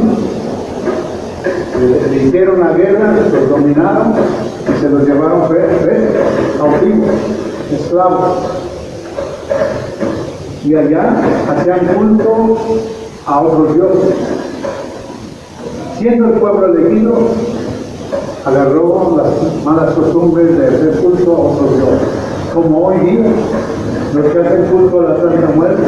Speaker 2: le hicieron la guerra, los dominaron y se los llevaron cautivos, esclavos. Y allá hacían culto a otros dioses. Siendo el pueblo elegido, agarró las malas costumbres de hacer culto a otros dioses. Como hoy día, los que hacen culto a la Santa Muerte.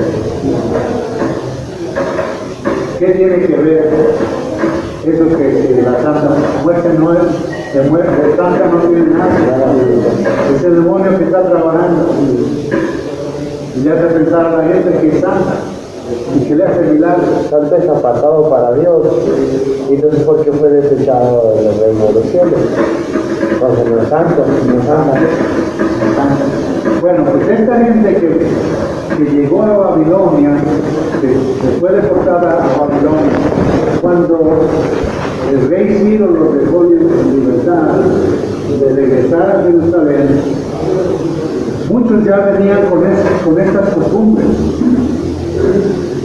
Speaker 2: ¿Qué tiene que ver eso que, que la Santa Muerte no es, de, muerte, de Santa no tiene nada? Es el demonio que está trabajando y le hace pensar a la gente que es santa y que le hace milagros.
Speaker 1: Santo es apartado para Dios, y entonces ¿por qué fue desechado del reino de los cielos? Entonces no es santo, no es santa.
Speaker 2: Bueno, pues esta gente que, que llegó a Babilonia, que, que fue deportada a Babilonia, cuando el rey Ciro los dejó en libertad de regresar a Jerusalén, muchos ya venían con, es, con estas costumbres.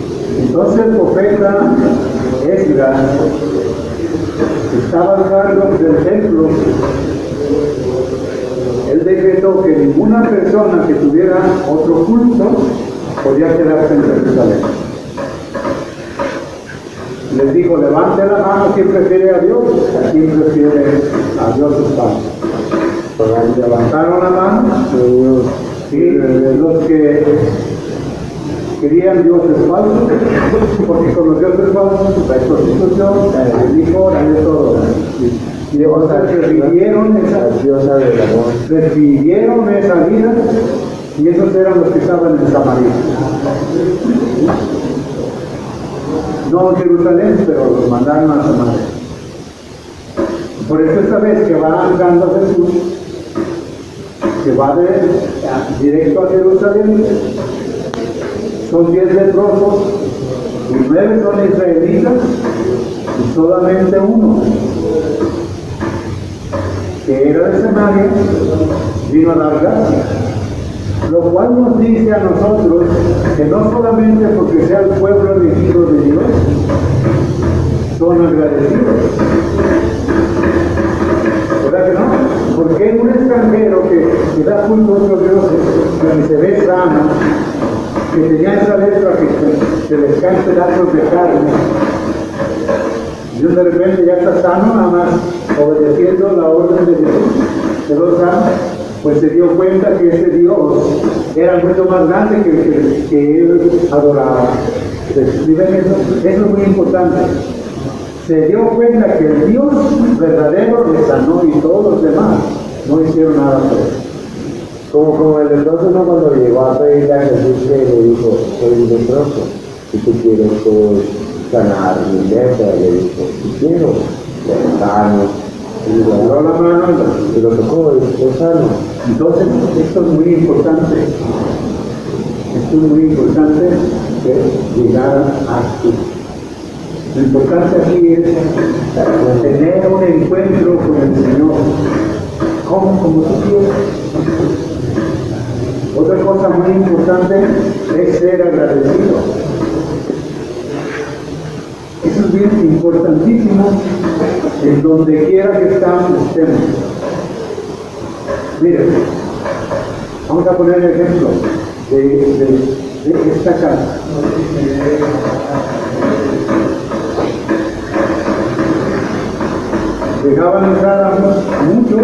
Speaker 2: Entonces el profeta Esdras estaba al cargo del templo. Él decretó que ninguna persona que tuviera otro culto podía quedarse en Jerusalén. Les dijo, levante la mano quien prefiere a Dios, quien prefiere a Dios sus padres. Levantaron la mano y los que querían dioses falsos, porque con los dioses falsos la prostitución, el hijo, y todo. Y o sea, revivieron esa, revivieron esa vida, y esos eran los que estaban en Samaria. No en Jerusalén, pero los mandaron a Samaria. Por eso esta vez que va andando Jesús, que va de, a, directo a Jerusalén, son diez leprosos, y nueve son israelitas, y solamente uno, que era de Samaria, vino a dar gracias. Lo cual nos dice a nosotros que no solamente porque sea el pueblo elegido de Dios, son agradecidos. ¿Verdad que no? Porque un extranjero que, que da culto a otros dioses, que se ve sano, que tenía esa letra que se les caen pedazos de carne, Dios de repente ya está sano, nada más obedeciendo la orden de Dios, quedó sano, pues se dio cuenta que ese Dios era mucho más grande que el que, que él adoraba. ¿Ven eso? Eso es muy importante. Se dio cuenta que el Dios verdadero le sanó y todos los demás no hicieron nada por él.
Speaker 8: Como, como el leproso, ¿no? Cuando llegó a pedirle a Jesús, que le dijo, soy un leproso, si tú quieres pues, sanar mi lepra, le dijo, si quiero, le sano. Y le dio la mano y lo tocó y fue sano.
Speaker 2: Entonces, esto es muy importante. Esto es muy importante que llegar a Jesús. Lo importante aquí es tener un encuentro con el Señor. ¿Cómo? Como tú quieras. Otra cosa muy importante es ser agradecido. Eso es bien importantísimo en donde quiera que estamos, estemos. Miren, vamos a poner el ejemplo de, de, de esta casa. Dejaban entrar a muchos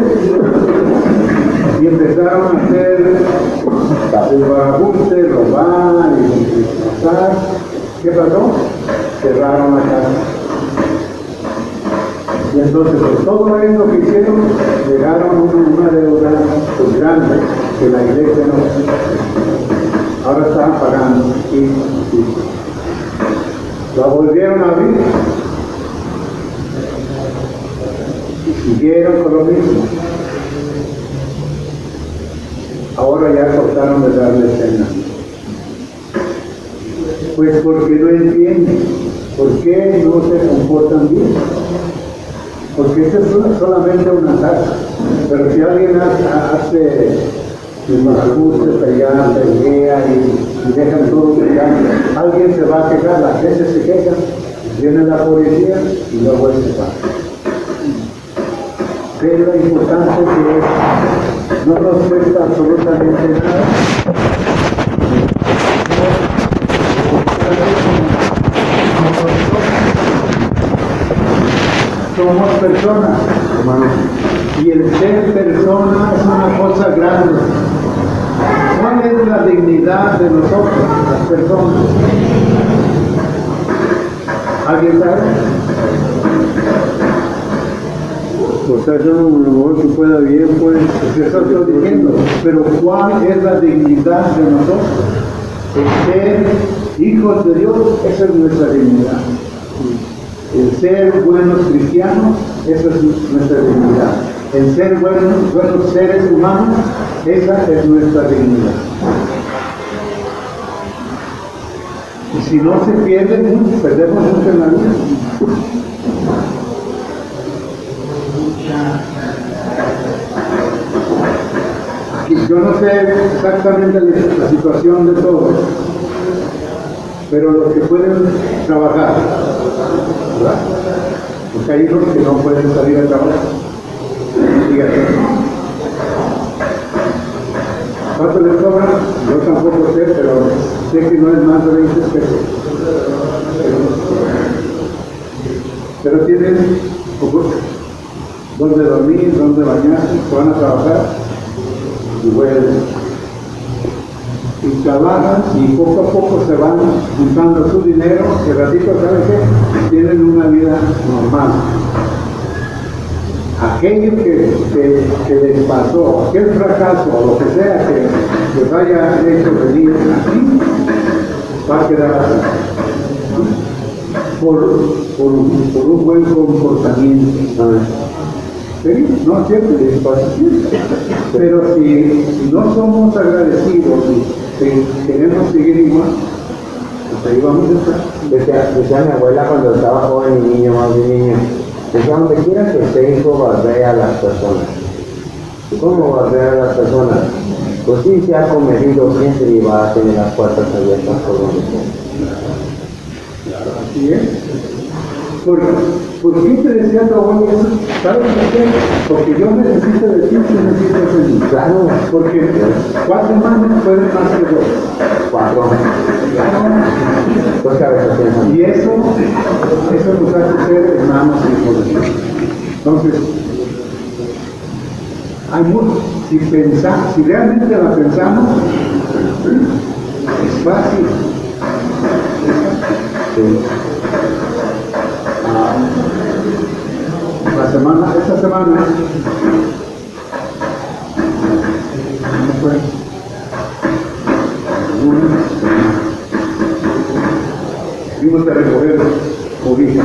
Speaker 2: y empezaron a hacer el barabuste, robar y pasar. ¿Qué pasó? Cerraron la casa. Y entonces, por todo eso que hicieron, llegaron a una, una deuda pues, grande que la iglesia no. Ahora están pagando. Y, y la volvieron a abrir. Y siguieron con lo mismo. Ahora ya cortaron de darle cena. Pues porque no entienden. ¿Por qué no se comportan bien? Porque esto es solamente una casa. Pero si alguien hace los ajustes allá, pelea y, y dejan todo pegando, alguien se va a quejar, la gente se queja, viene la policía y luego él se va. Pero lo importante que es, no nos cuesta absolutamente nada. Somos personas, hermano, y el ser persona es una cosa grande. ¿Cuál es la dignidad de nosotros, las personas? ¿Alguien sabe?
Speaker 9: O sea, yo a lo mejor que pueda bien, pues.
Speaker 2: Eso estoy diciendo. Pero ¿cuál es la dignidad de nosotros? El ser hijos de Dios, esa es nuestra dignidad. El ser buenos cristianos, esa es nuestra dignidad. El ser buenos, buenos seres humanos, esa es nuestra dignidad. Y si no se pierde mucho, perdemos mucho en la vida. Yo no sé exactamente la situación de todos, pero los que pueden trabajar, ¿verdad? Porque hay hijos que no pueden salir a trabajar. Fíjate. ¿Cuánto les cobran? Yo tampoco sé, pero sé que no es más de veinte pesos. Pero tienen donde dormir, donde bañarse, van a trabajar y vuelven. Y trabajan y poco a poco se van juntando su dinero, que ratito, ¿saben qué? Tienen una vida normal. Aquello que, que, que les pasó, aquel fracaso o lo que sea que les haya hecho venir aquí, va a quedar así. Por, por, por un buen comportamiento. ¿Sí? No siempre es fácil. Pero si, si no somos agradecidos y si queremos seguir igual, pues ahí vamos a estar.
Speaker 8: Decía, decía mi abuela cuando estaba joven y niño, más bien niño, decía, donde quiera que esté, hijo, bardea a las personas. ¿Cómo bardea a las personas? Pues sí, se ha cometido, siempre va a tener las puertas abiertas por donde sea.
Speaker 2: Así es. ¿Por, ¿Por qué te decía tu abuelo eso? ¿Sabes por qué? Porque yo necesito de ti, tú necesitas de mí.
Speaker 8: Claro.
Speaker 2: Porque cuatro manos pueden más que dos.
Speaker 8: Cuatro. Dos cabezas piensan.
Speaker 2: Y eso, eso nos hace ser hermanos y hijos de Dios. Entonces, hay mucho. Si pensamos, si realmente la pensamos, es fácil.
Speaker 8: Sí.
Speaker 2: La semana, esta semana, ¿cómo fue? Fuimos a recoger cobijas.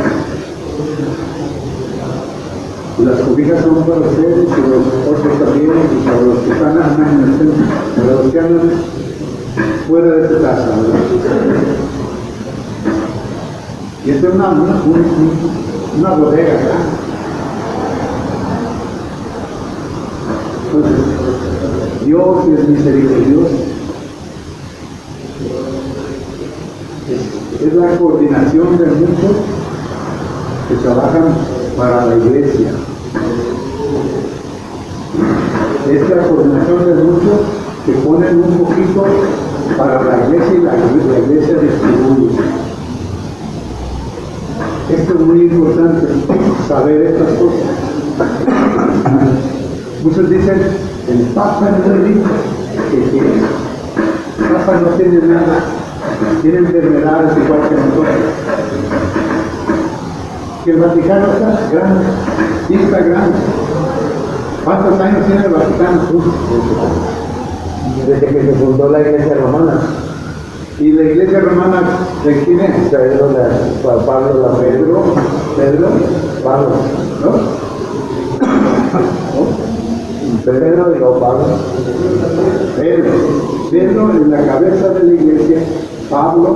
Speaker 2: Y las cobijas son para ustedes y los otros también, y para los que están en el centro, para los que andan fuera de su casa, ¿verdad? Y esta es una, una, una, una bodega, ¿verdad? Entonces, Dios es misericordioso. Es, es la coordinación de muchos que trabajan para la iglesia. Es la coordinación de muchos que ponen un poquito para la iglesia y la, la iglesia distribuye. Esto es muy importante, saber estas cosas. Muchos dicen, el Papa no es rico, que el Papa no tiene nada, tiene enfermedades igual que nosotros. Que el Vaticano está grande, y está grande. ¿Cuántos años tiene el Vaticano?
Speaker 8: Desde que se fundó la iglesia romana.
Speaker 2: ¿Y la iglesia romana de quién es?
Speaker 8: Pedro, la, Pablo, la
Speaker 2: Pedro, Pedro,
Speaker 8: Pablo,
Speaker 2: ¿no?
Speaker 8: Pedro y luego Pablo.
Speaker 2: Pedro, Pedro en la cabeza de la iglesia, Pablo,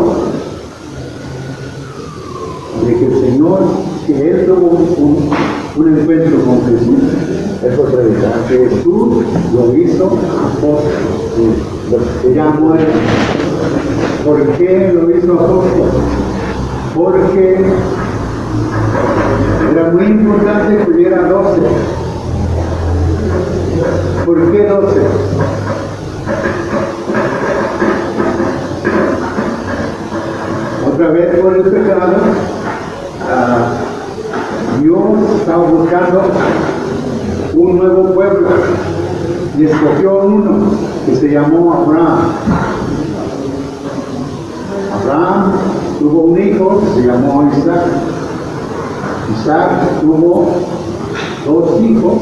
Speaker 2: de que el Señor, que él tuvo un, un encuentro con Jesús.
Speaker 8: Eso es verdad.
Speaker 2: Que Jesús lo hizo apóstol. Se llamó él. ¿Por qué lo hizo apóstol? Porque era muy importante que hubiera doce. ¿Por qué doce? Otra vez por el pecado, uh, Dios estaba buscando un nuevo pueblo y escogió uno que se llamó Abraham. Abraham tuvo un hijo que se llamó Isaac. Isaac tuvo dos hijos,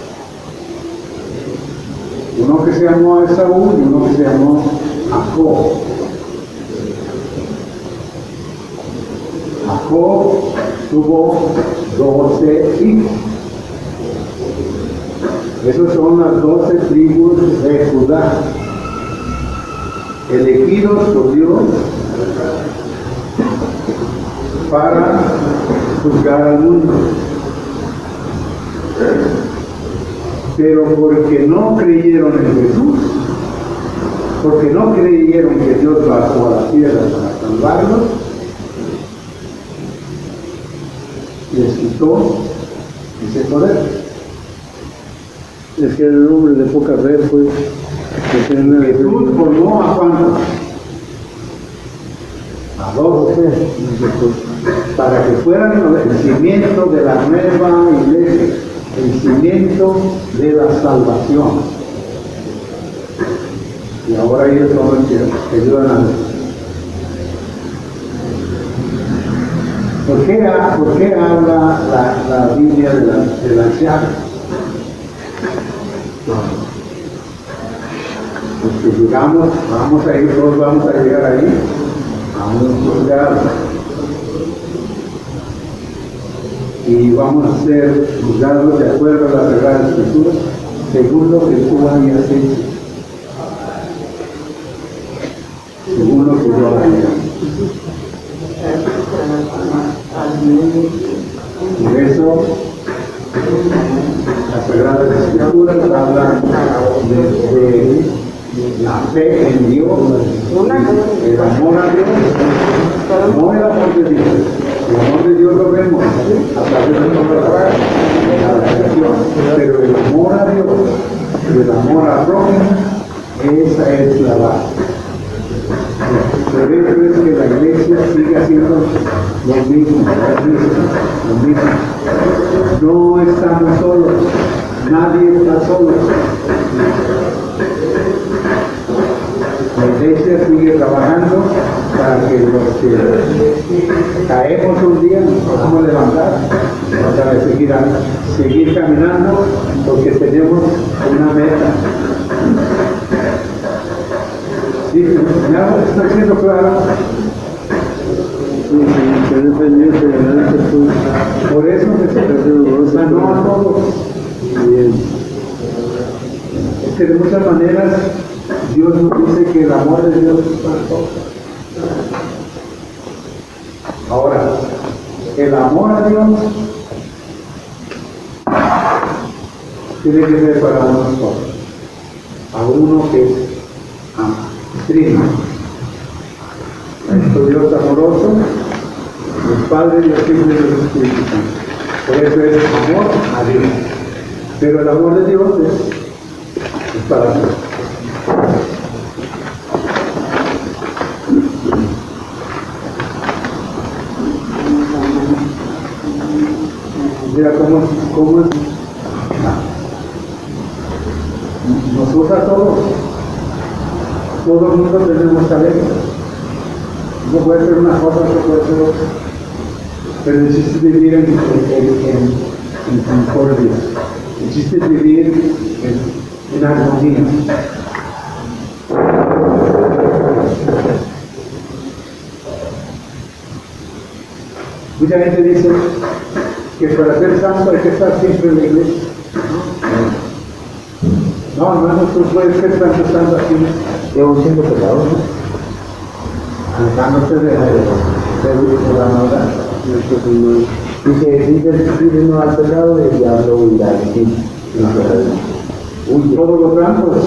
Speaker 2: uno que se llamó Esaú y uno que se llamó Jacob. Jacob tuvo doce hijos. Esas son las doce tribus de Judá, elegidos por Dios para juzgar al mundo. Pero porque no creyeron en Jesús, porque no creyeron que Dios bajó a la tierra para salvarlos, les quitó ese poder.
Speaker 9: Es que era un hombre de poca fe, pues.
Speaker 2: Jesús formó a cuántos? A doce, para que fueran el cimiento de la nueva iglesia, el cimiento de la salvación. Y ahora ellos son los que ayudan a Dios. ¿Por qué, ¿Por qué habla la, la Biblia de la, de la llave? Porque llegamos, vamos a ir, todos vamos a llegar ahí, a un lugar, y vamos a ser juzgados de acuerdo a la Sagrada Escritura, según lo que tú hayas hecho, según lo que yo haya hecho. Por eso, la Sagrada Escritura habla de, de la fe en Dios, el amor a Dios, no el amor de Dios. El amor de Dios lo vemos a través de la relación, pero el amor a Dios, el amor a prójimo, esa es la base. Por eso es que la iglesia sigue haciendo lo mismo, lo mismo. No estamos solos, nadie está solo. La iglesia sigue trabajando para que los que caemos un día nos podamos levantar, para seguir, seguir caminando, porque tenemos una meta. Sí, ¿ya está siendo claro? Por eso me sanó a todos. Es que de muchas maneras Dios nos dice que el amor de Dios es para todos. Ahora, el amor a Dios tiene que ser para uno solo, a uno que ama, trino. Nuestro Dios amoroso, el Padre, Dios Hijo y el Espíritu Santo. Por eso es amor a Dios. Pero el amor de Dios es, es para Dios. Mira cómo, cómo es. Nos usa a todos. Todo el mundo tenemos talento. No puede ser una cosa, no puede ser otra. Pero el chiste es vivir en, en, en, en concordia. El chiste es vivir en, en armonía. Mucha gente dice que para ser santo hay que estar siempre en la iglesia. No, hermano, tú puedes ser santo estando aquí.
Speaker 8: Llevo siendo pecador, ¿no?
Speaker 2: Alejándote de, de, de, de la maldad.
Speaker 8: Dice, dice, dice no al pecado, el diablo huirá de ti.
Speaker 2: Uy, todos los santos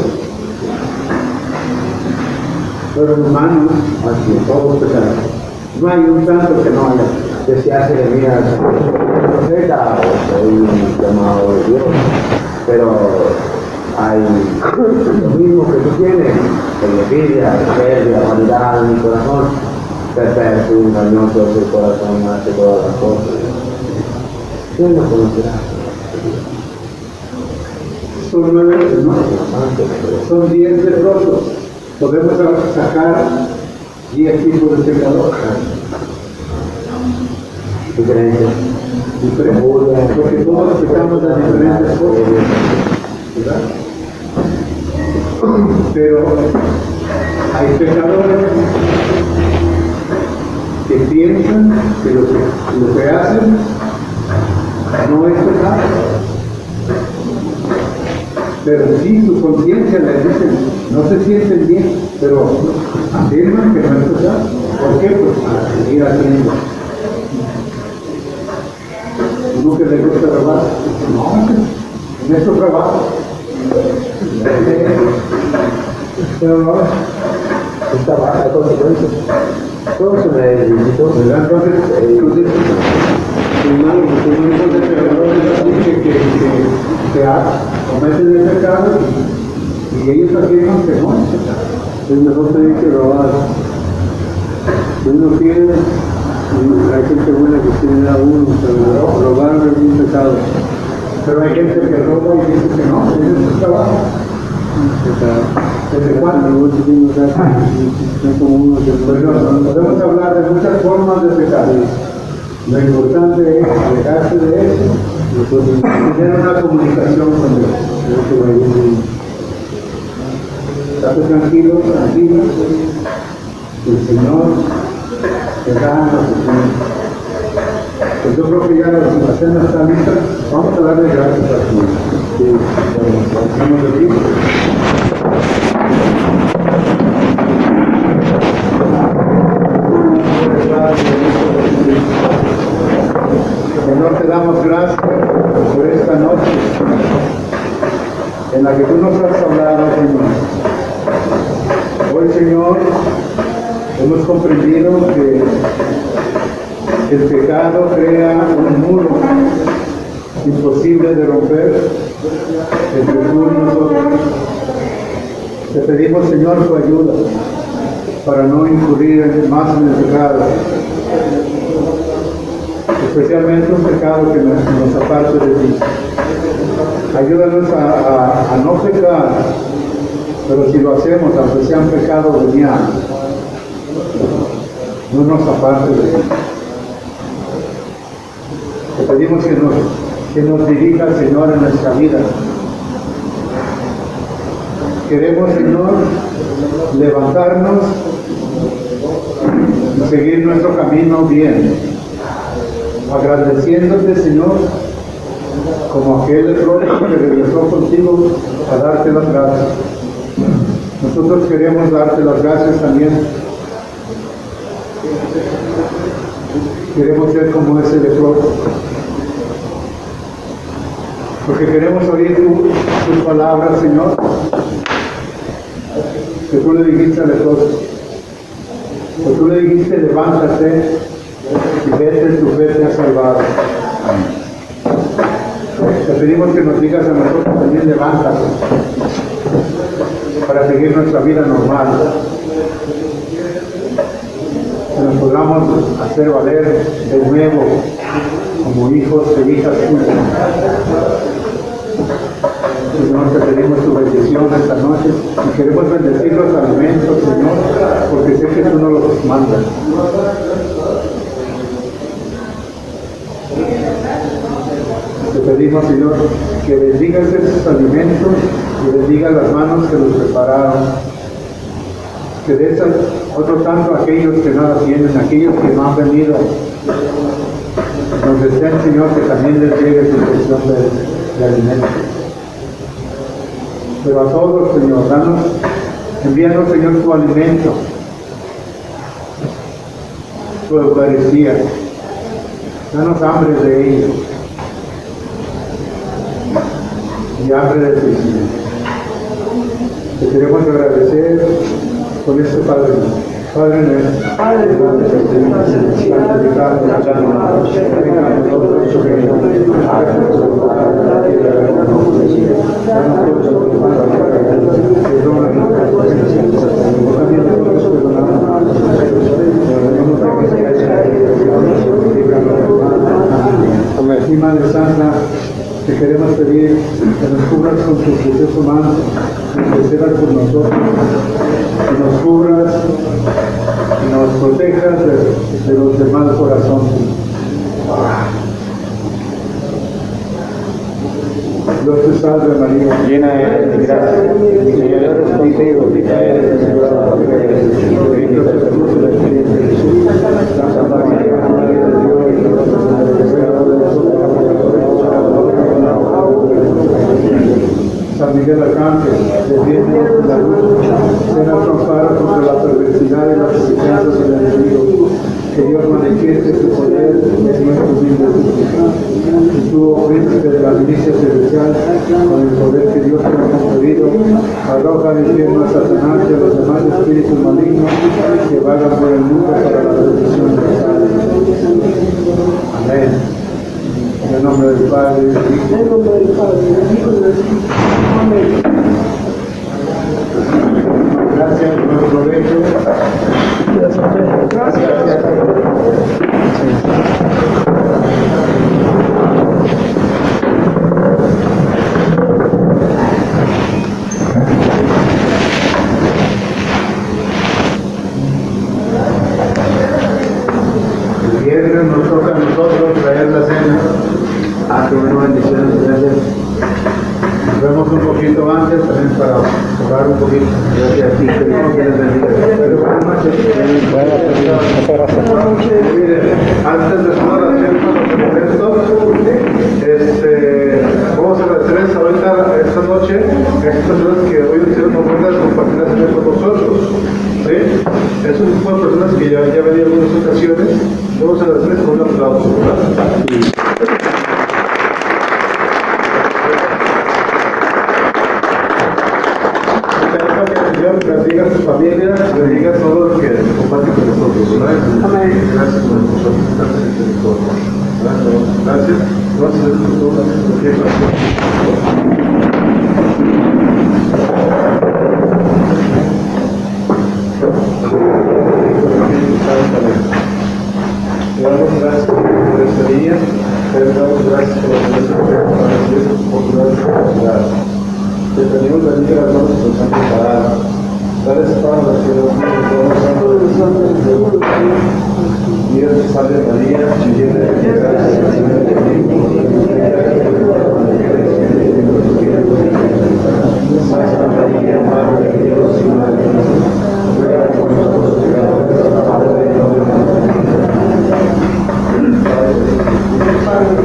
Speaker 2: fueron humanos, así es, todos pecados. No hay un santo que no haya.
Speaker 8: Que se hace de mí al profeta, soy llamado de Dios, pero hay lo mismo que tú tienes, envidia, soberbia, vanidad en mi corazón, perverso, engañoso es el corazón, hace todas las cosas. ¿Quién lo conocerá?
Speaker 2: Son nueve, no, son diez leprosos. Podemos sacar diez tipos de pecadores.
Speaker 8: Diferentes.
Speaker 2: Diferentes. Porque todos pecamos de diferentes cosas. ¿Verdad? Pero hay pecadores que piensan que lo que, lo que hacen no es pecado. Pero sí su conciencia les dice, no se sienten bien, pero afirman que no es pecado. ¿Por qué? Pues para seguir haciendo. Uno que le gusta robar, no, en eso trabajo. Pero no,
Speaker 8: esta baja de consecuencias. Todos son lícitos.
Speaker 2: ¿Verdad? Entonces, entonces, hermano, los hijos de pecadores así que, que, que, que cometen el pecado y ellos afirman que no. Es mejor pedir que robar. Si uno quiere, hay gente buena que quiere dar a uno, pero robar es un pecado. Pero hay gente que roba y dice que no, ese es su trabajo. ¿Desde cuándo? Podemos hablar de muchas formas de pecar. Lo importante es alejarse de eso y tener una comunicación con Dios. Estate tranquilo, tranquilo. El Señor te da la oportunidad. Pues yo creo que ya la cena está lista. Vamos a darle gracias al Señor. Sí, vamos a decir. Señor, te damos gracias por esta noche en la que tú nos has hablado, Señor. Hoy, Señor, hemos comprendido que el pecado crea un muro imposible de romper entre tú y nosotros. Te pedimos, Señor, tu ayuda para no incurrir más en el pecado, especialmente un pecado que nos, nos aparte de ti. Ayúdanos a, a, a no pecar, pero si lo hacemos, aunque sea un pecado venial, no nos aparte de ti. Te pedimos que nos, que nos dirija, Señor, en nuestra vida. Queremos, Señor, levantarnos y seguir nuestro camino bien, agradeciéndote, Señor, como aquel leproso que regresó contigo a darte las gracias. Nosotros queremos darte las gracias también. Queremos ser como ese leproso, porque queremos oír tu, tus palabras, Señor, que tú le dijiste al leproso, que tú le dijiste, levántate y vete, tu fe te ha salvado. Te pedimos que nos digas a nosotros también, levántate, para seguir nuestra vida normal, que nos podamos hacer valer de nuevo como hijos e hijas tuyas. Señor, te pedimos tu bendición esta noche y queremos bendecir los alimentos, Señor, porque sé que tú no los mandas. Te pedimos, Señor, que bendigas esos alimentos y bendiga las manos que los prepararon. Que des otro tanto a aquellos que nada tienen, aquellos que no han venido. Nos deseen, Señor, que también les llegue su porción de, de alimentos. Pero a todos, Señor, danos, envíanos, Señor, tu alimento, tu Eucaristía. Danos hambre de ellos y hambre de tu Señor. Te queremos agradecer con este Padre. Padre nuestro, Padre nuestro, santificado sea tu nombre, venga a nosotros tu reino, hágase tu voluntad en la tierra como en el cielo. Danos hoy nuestro pan diario, perdona nuestras ofensas, como también nosotros perdonamos a nuestros ofensores, no nos dejes caer en la tentación, líbranos del mal. Amén. Y Madre Santa, te queremos pedir que nos cubras con tu precioso manto, que intercedas por nosotros, que nos cubras y nos protejas de, de los de mal corazón. Dios te salve María,
Speaker 1: Llena eres de gracia, el Señor es contigo, bendita eres entre todas las mujeres, y bendito es el fruto del vientre de Jesús. Santa María, Madre de Dios, ruega por nosotros,
Speaker 2: San Miguel Arcángel, defiéndenos de la luz, ten nuestro amparo contra la perversidad y las exigencias del enemigo. Que Dios manifieste su poder en nuestro humilde súplica. Y tú, príncipe de la milicia celestial, con el poder que Dios te ha concedido, escrito, arroja al infierno a Satanás y a los demás espíritus malignos que vagan por el mundo para la destrucción de los ángeles. Amén. En el nombre del Padre, del Hijo,
Speaker 3: En el nombre del Padre, del Hijo y del Espíritu. Amén.
Speaker 2: gracias por el provecho. Gracias. El viernes nos toca a nosotros traer la cena. Ah, qué bueno, bendiciones, gracias. Nos vemos un poquito antes también para orar un poquito. Gracias. Que Dios les bendiga. Pero buenas noches. Buenas noches. Mire, antes de su oración con los alimentos, este, vamos a las tres ahorita, esta noche, estas personas que hoy hicieron ofrendas, compartir la cena con nosotros. ¿Sí? Es un grupo de personas que ya, ya venía en algunas ocasiones. Vamos a las tres con un aplauso, ¿verdad? Sí. Bendiga a su familia, bendiga a todos los que comparten con nosotros. Amén. Gracias por nosotros. Gracias. Gracias. Gracias por todo. Le damos gracias por este día. Le damos gracias por la oportunidad. Te pedimos bendiga a todos los que nos han preparado. Dale espalda que los niños Dios te salve María, llena de gracia, el Señor es contigo. Santa María, Madre de Dios y Madre de Dios, ruega por nosotros pecadores, ahora y en la hora de nuestra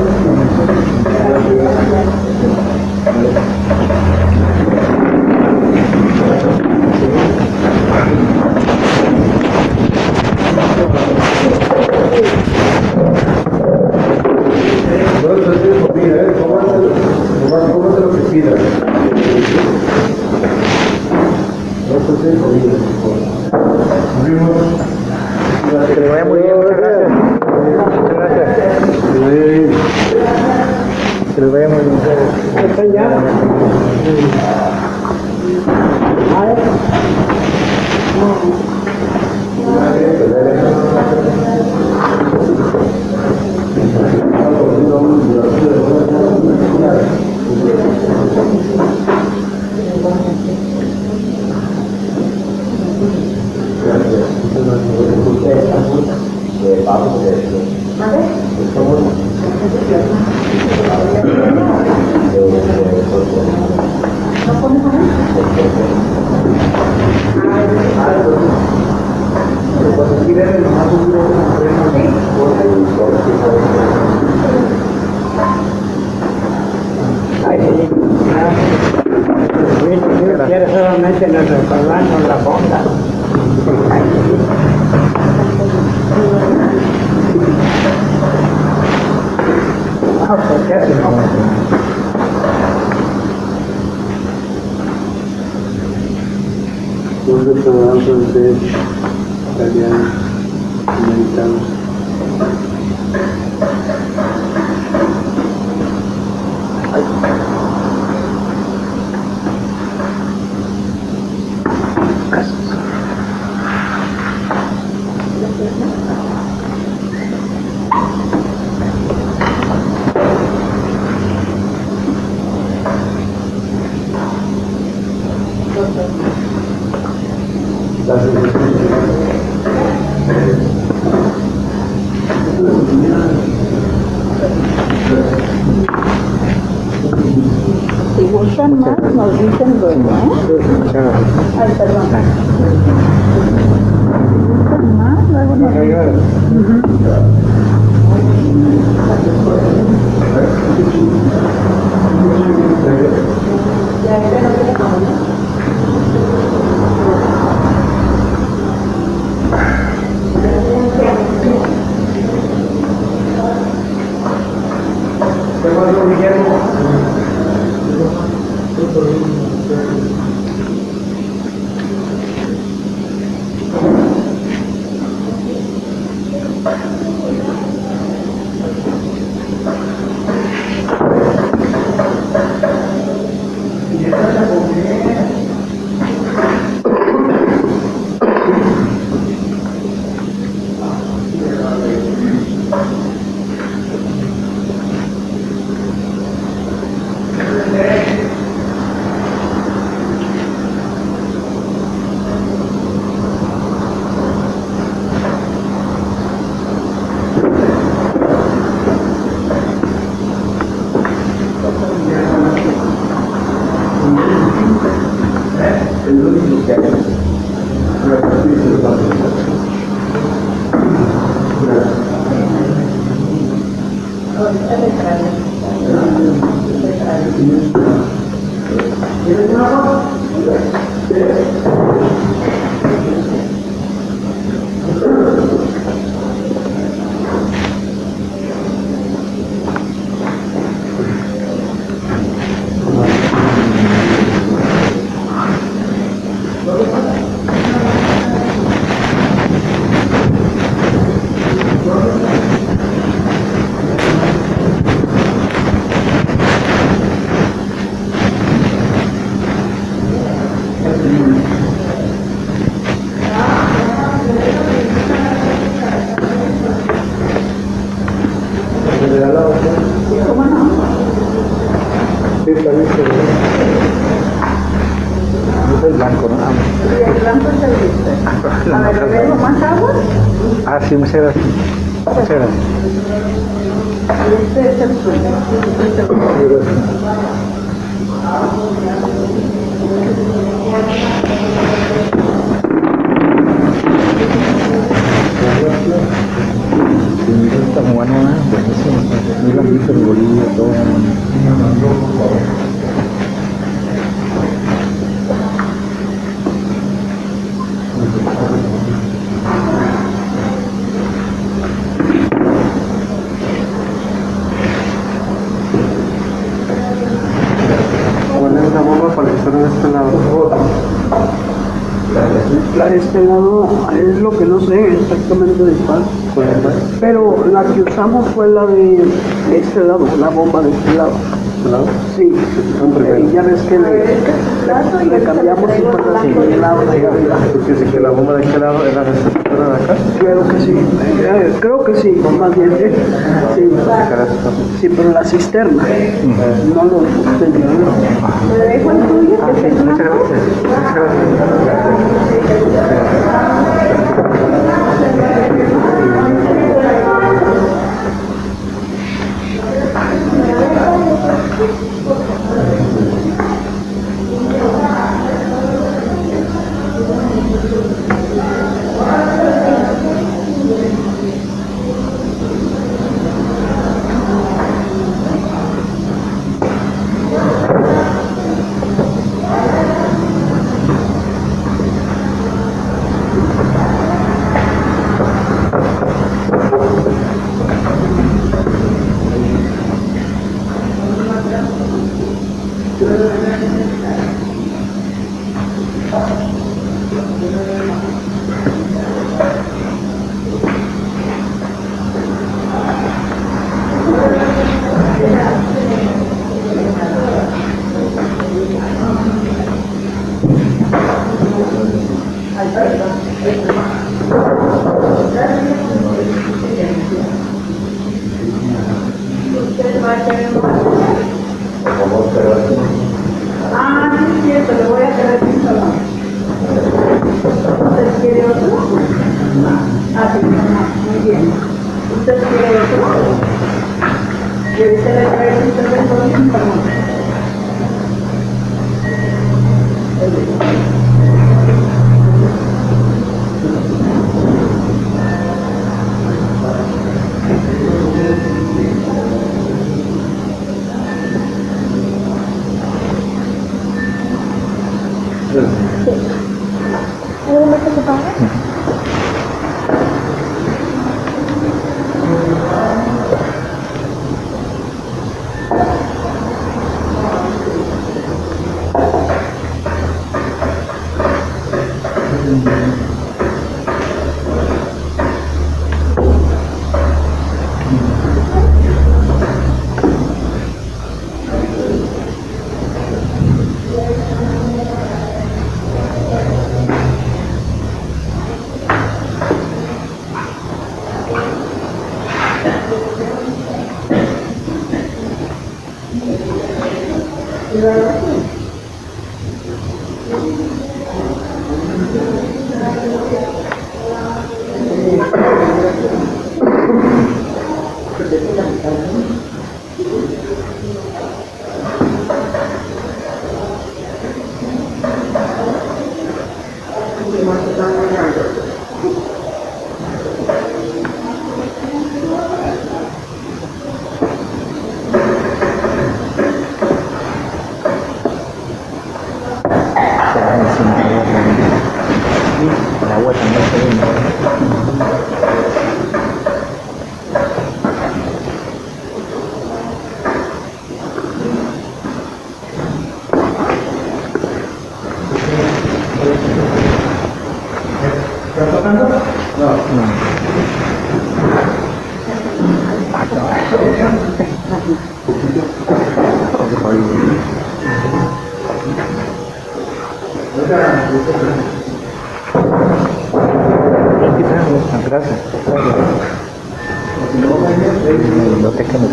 Speaker 1: Que le vaya muy bien, muchas gracias. Muchas gracias. Que les vaya muy bien.
Speaker 3: ¿Están ya? A ver.
Speaker 7: Quiere solamente nos recordarnos la boca. Ah, ¿por qué si no?
Speaker 2: Un restaurante de italiano, americano.
Speaker 3: Si gustan más, nos dicen luego, ¿eh? Ay, perdón. Si gustan más, luego nos dicen.
Speaker 1: ¿Qué pasó, Guillermo? Es el blanco, ¿no?
Speaker 3: Sí, el blanco es el viste. A ver, ¿le veo más agua?
Speaker 1: Ah, sí, muchas gracias. Muchas gracias.
Speaker 3: Este es el suyo. Este es el suyo.
Speaker 1: Está muy bueno, ¿eh? Buenísimo. Muy blandito el bolillo, todo.
Speaker 9: ¿Cuál es la bomba para que esté en este lado?
Speaker 10: La de este lado es lo que no sé exactamente de cuál, pero la que usamos fue la de este lado, la bomba de este lado. Sí, y ya ves que le, le cambiamos y fue la de lado de allá arriba.
Speaker 9: Porque si que la bomba de este lado era de esta de acá.
Speaker 10: Creo que sí, eh, creo que sí, más bien, eh, sí, sí, pero la cisterna, no lo usted yo.
Speaker 3: ¿Le dejo el tuyo?
Speaker 1: Ah, sí, muchas gracias. Muchas
Speaker 3: ¿Usted va a querer más? Ah, sí, es cierto, le voy a quedar sin salón. ¿Usted quiere otro? Ah, sí, no, muy bien. ¿Usted quiere otro? Y ahorita le traigo un teléfono sin salón.
Speaker 11: ¿Algo más que se paga?
Speaker 1: Gracias. No te que me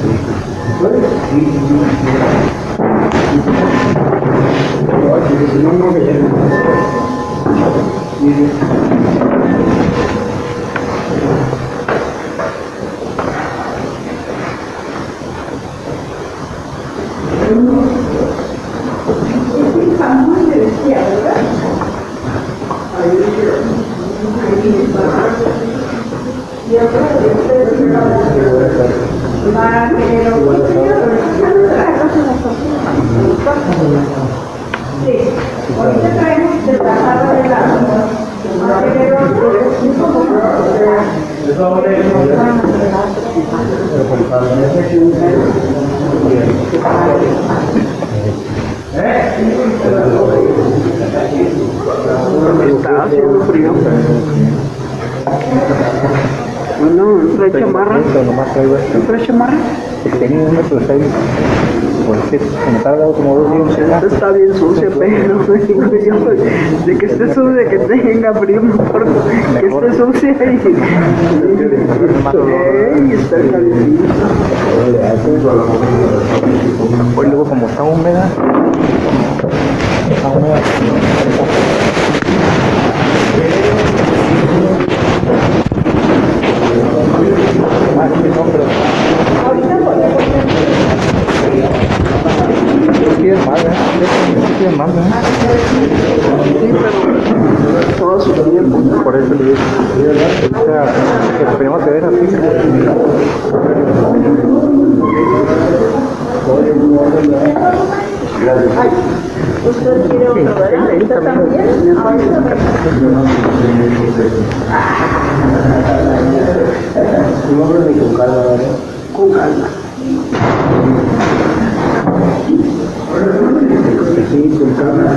Speaker 10: Está haciendo frío. Bueno, trae chamarra. ¿Trae chamarra?
Speaker 1: Tenía un metro de seis. Pues sí, se me tarda como dos días.
Speaker 10: Está bien sucia, pero de que esté sucia, que tenga frío, mejor que esté sucia y, y está calientito.
Speaker 1: Hoy luego como está húmeda, está húmeda. Ah, sí, no, pero... Sí, es mal, ¿eh? Sí, es mal, ¿eh?
Speaker 10: Sí, pero todo su tiempo.
Speaker 1: Por eso le digo. O sea, que esperemos de ver así.
Speaker 3: ¿Usted quiere otro, verdad? ¿Usted también?
Speaker 8: No hablo ni con calma, ¿verdad?
Speaker 10: Con calma.
Speaker 8: Sí, con calma,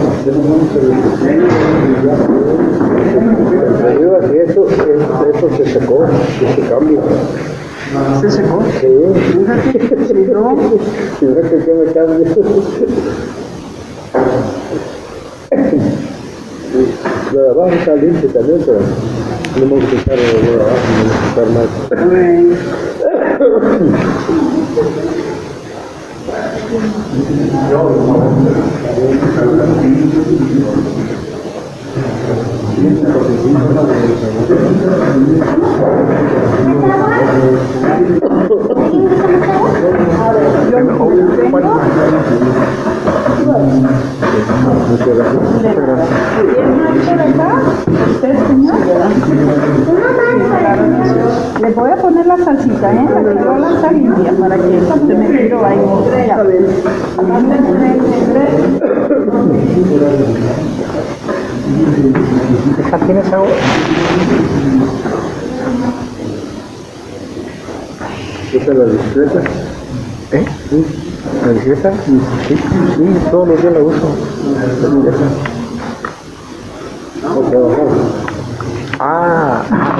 Speaker 8: eso, eso se secó, ese cambio.
Speaker 10: ¿Se secó?
Speaker 8: Sí.
Speaker 10: Fíjate, si no...
Speaker 8: Fíjate que me cambio. Lo de abajo está limpio también, pero no me gusta quitar lo de abajo, no me gusta quitar más.
Speaker 11: Le voy a poner la salsita, ¿eh? La que va a lanzar limpia para que se me tiro ahí. Ya.
Speaker 1: ¿Esa tienes agua?
Speaker 8: ¿Esa es la bicicleta?
Speaker 1: ¿Eh? ¿La bicicleta? Sí, sí, todos los días la uso. Ah,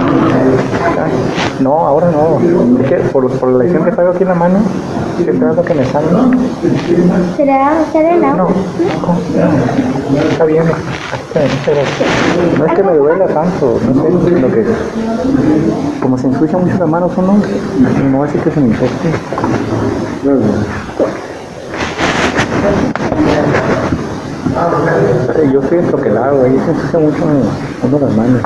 Speaker 1: no, ahora no. Es que por, por la lesión que traigo aquí en la mano, estoy esperando que me salga.
Speaker 12: ¿Será, será el agua?
Speaker 1: No, no, está bien. No es que me duela tanto, no sé, lo que como se ensucia mucho las manos uno, no va a decir que se me infecte.
Speaker 8: No, no.
Speaker 1: Yo estoy entroquelado, ahí se ensucia mucho uno las manos.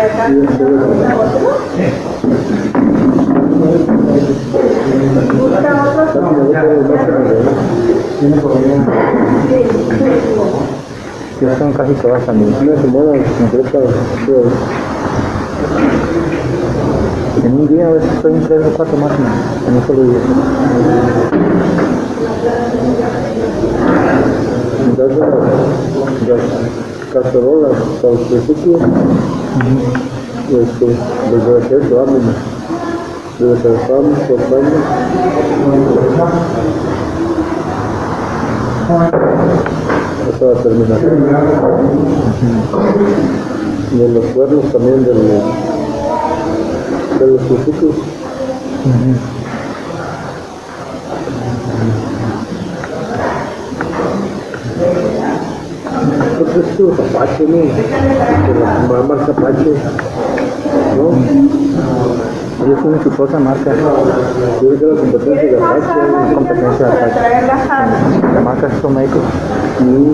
Speaker 1: Ya son casi todas también.
Speaker 8: Una semana completa.
Speaker 1: En un día a veces estoy en tres o cuatro máquinas, en un solo día.
Speaker 8: Entonces, las cacerolas para los principios, este, desde que eso, ámina, desde que estamos cortando, hasta la terminación. Y en los cuernos también de los, de los principios. es tu zapacho, ¿no? Que la va a marcar zapacho, ¿no?
Speaker 1: Ellos tienen su propia marca.
Speaker 8: Yo creo que la competencia de Apache,
Speaker 1: Competencia de Apache. La marca es Tomeco.
Speaker 8: sí.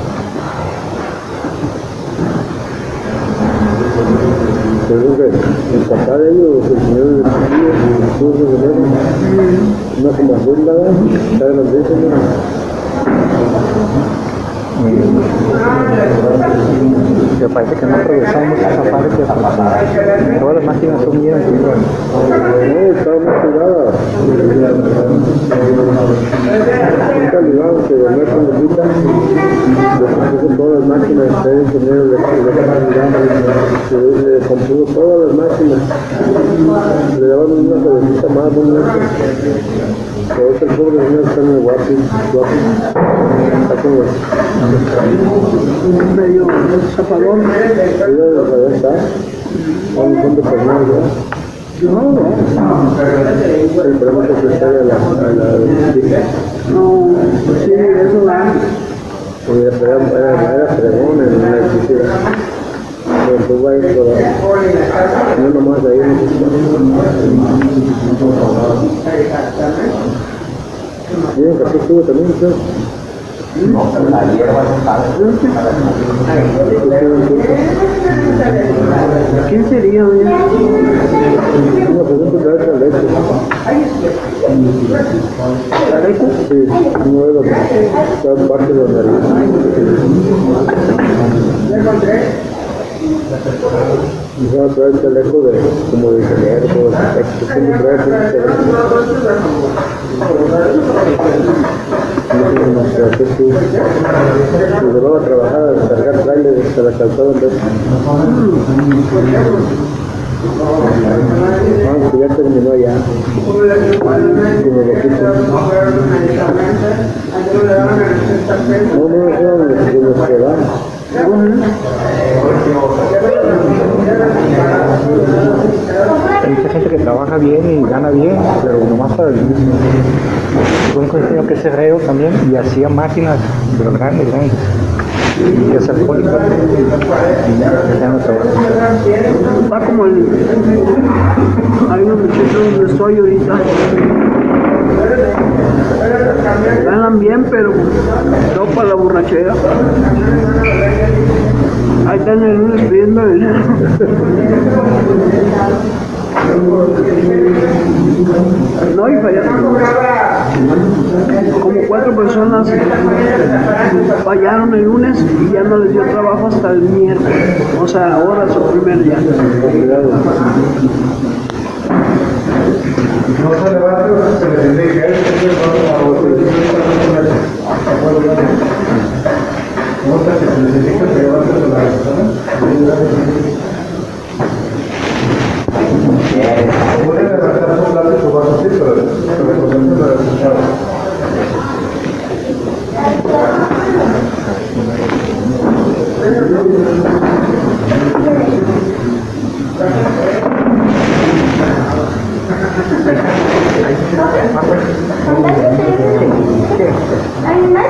Speaker 8: Yo creo que el papá de ellos, el señor de Trujillo, estuvo de dinero, una como azul, ¿verdad? Está grandísima.
Speaker 1: Me parece que no aprovechamos mucho esa fábrica porque todas las máquinas son bien antiguas.
Speaker 8: No, estaba muy cuidada. Un calidad que de nuestra lupita, después todas las máquinas, está ingeniero de calidad, le compuso todas las máquinas, le daban una cabecita más bonita. Pero ahorita el pobre señor está en el guapi, guapi, está como
Speaker 10: medio zapadón.
Speaker 8: Mira, allá está, a un fondo personal ya.
Speaker 10: No, no.
Speaker 8: El programa secretario a la, a la
Speaker 10: No, pues sí, eso da.
Speaker 8: Era, era, era fregón en la electricidad. Pero tú vas a ir por no nomás ahí, miren que aquí estuvo también, ¿sí?
Speaker 7: No, la hierba no sabe.
Speaker 10: ¿Quién sería, oye?
Speaker 8: Una pregunta que trae leche.
Speaker 10: ¿La leche?
Speaker 8: Sí, no es lo que está parte de la nariz. Y va a traer chaleco de, como de ingeniero, como de arquitecto, siempre trae ese chaleco. No tiene más que hacer tú. Y luego a trabajar, a descargar trailers hasta la calzada en vez. Ah, que ya terminó ya. Como loquito. No, no, no, de los que van.
Speaker 1: Hay mucha gente que trabaja bien y gana bien, pero nomás para el mismo. Fue un señor que es herrero también y hacía máquinas, pero grandes, grandes. Y es alcohólico. Y ya no trabaja.
Speaker 10: Va como el... Hay unos muchachos donde estoy ahorita. Ganan bien, pero no para la borrachera. Ahí están el lunes pidiendo dinero. No, y fallaron. Como cuatro personas fallaron el lunes y ya no les dio trabajo hasta el miércoles. O sea, ahora su primer día.
Speaker 2: No se levanta, se le dice que es ¿cómo está que se necesita que levante la persona? Puede levantar su plato y su vaso así, pero por ejemplo lo escuchaba.
Speaker 12: ¿Hay más?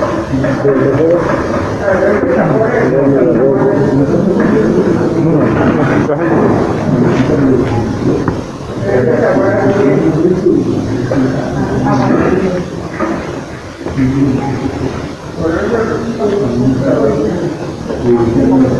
Speaker 8: No,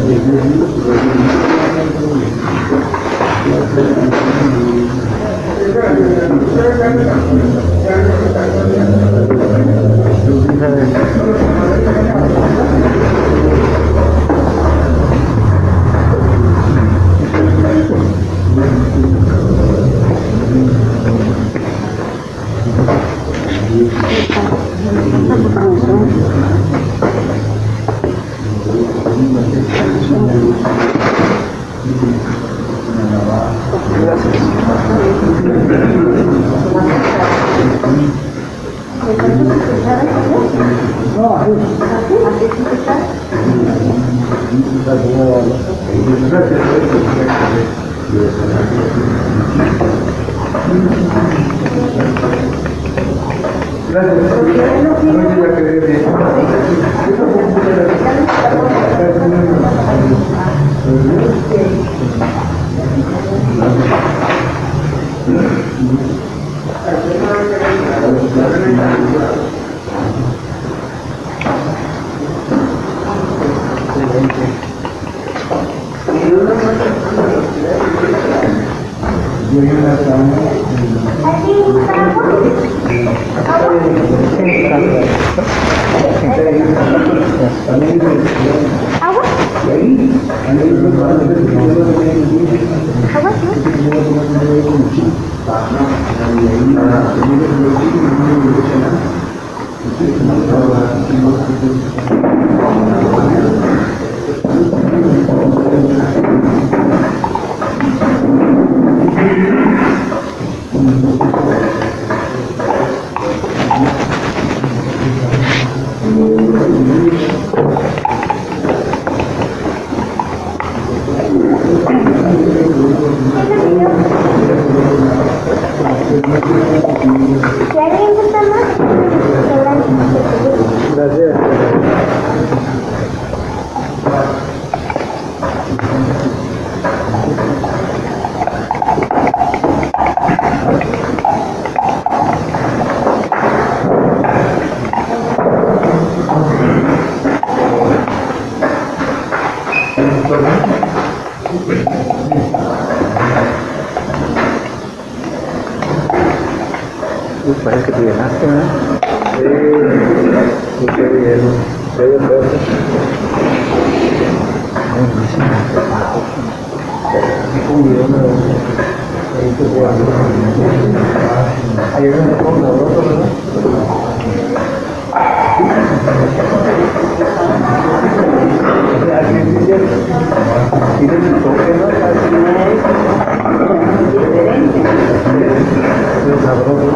Speaker 1: Parece que te llenaste, ¿no?
Speaker 8: Sí, qué bien. Qué bien,
Speaker 1: Ayer me dejó una ropa, ¿verdad? Tiene su toque, ¿no? Es sabroso.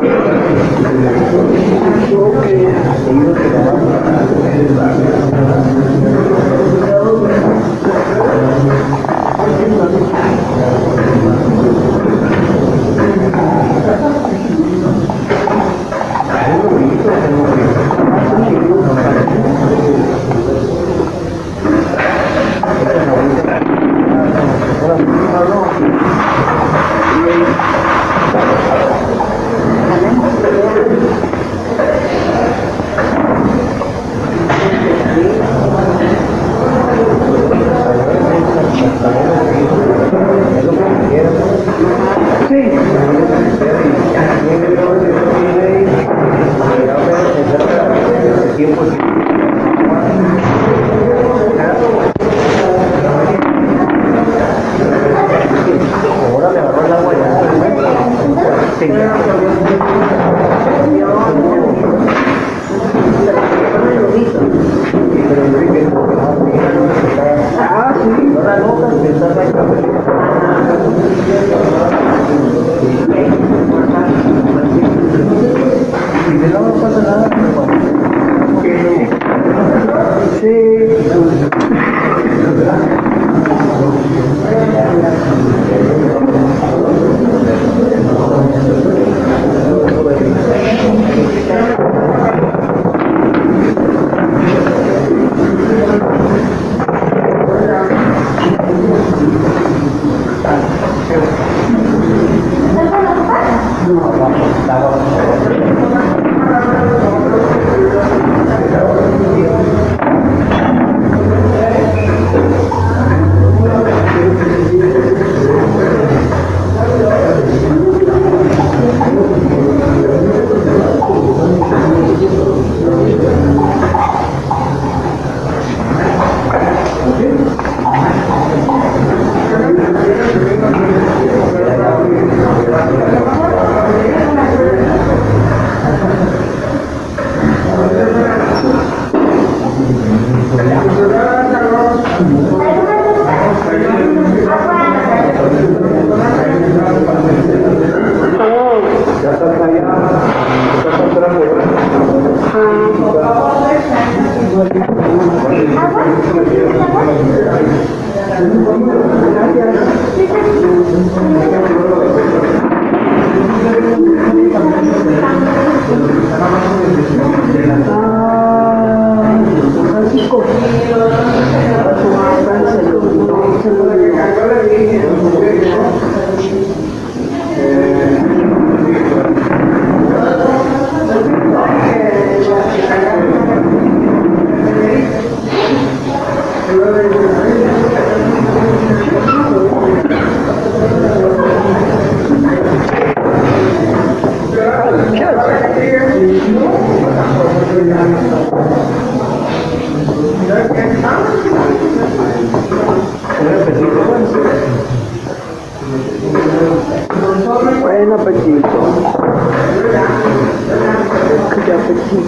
Speaker 1: Ya estás allá. Estás entrando.
Speaker 10: Francisco. Buen apetito. Qué apetito.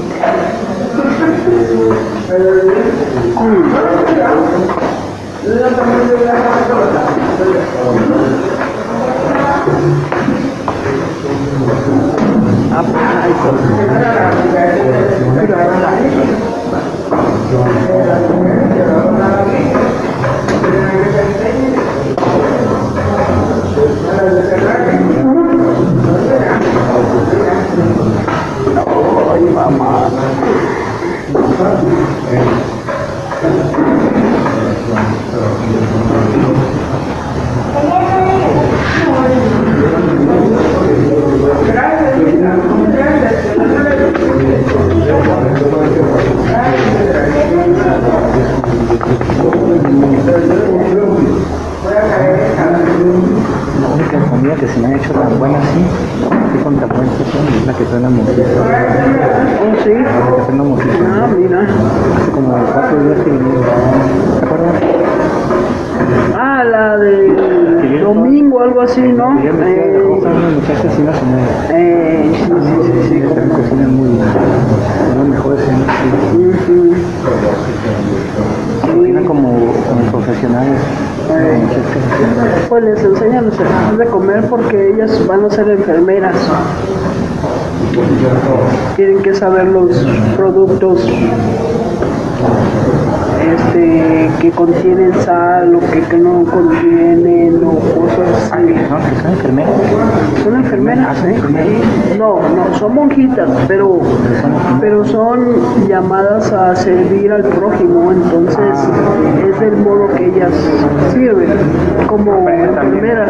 Speaker 10: Ay, mamá.
Speaker 7: La única comida que se me ha hecho tan buena así, así con tan buen sazón, es la que trae la mojita.
Speaker 10: Oh, sí.
Speaker 7: La que trae la mojita.
Speaker 10: Ah, mira.
Speaker 7: Hace como cuatro días que viví. ¿Te acuerdas?
Speaker 10: Ah, la de domingo, algo así, ¿no?
Speaker 7: Que me decía la cosa, una muchacha así la señora.
Speaker 10: Eh, sí, sí, sí, sí.
Speaker 7: Están cocinan muy bien. Son los mejores en
Speaker 10: Ujú.
Speaker 7: cocinan como, como profesionales.
Speaker 10: Eh, pues les enseñan los servicios de comer porque ellas van a ser enfermeras. Tienen que saber los productos este, que contienen sal o que, que no contienen o cosas así.
Speaker 7: No, que son enfermeras.
Speaker 10: Son enfermeras, ¿eh? No, no, son monjitas, pero, pero son llamadas a servir al prójimo, entonces es del modo que ellas sirven, como enfermeras.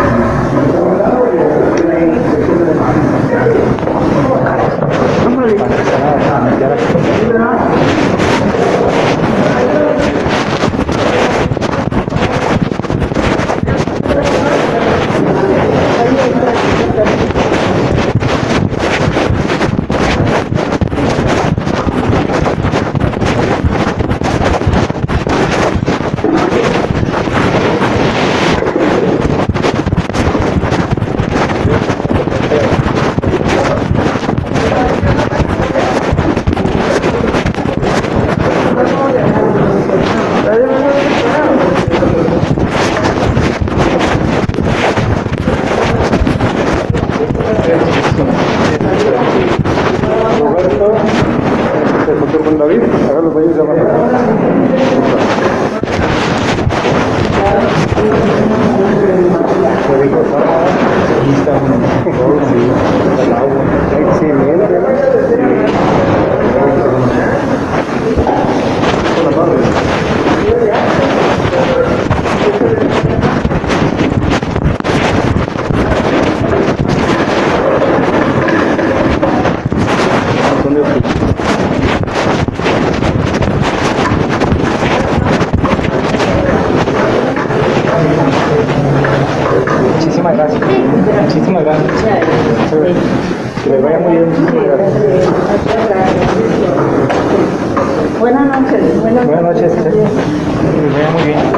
Speaker 2: David, hagan los baños de abajo.
Speaker 7: Muchísimas gracias. Muchísimas gracias. Que les vaya muy bien. Muchísimas gracias.
Speaker 11: Buenas noches.
Speaker 7: Buenas noches. Que les vaya muy bien.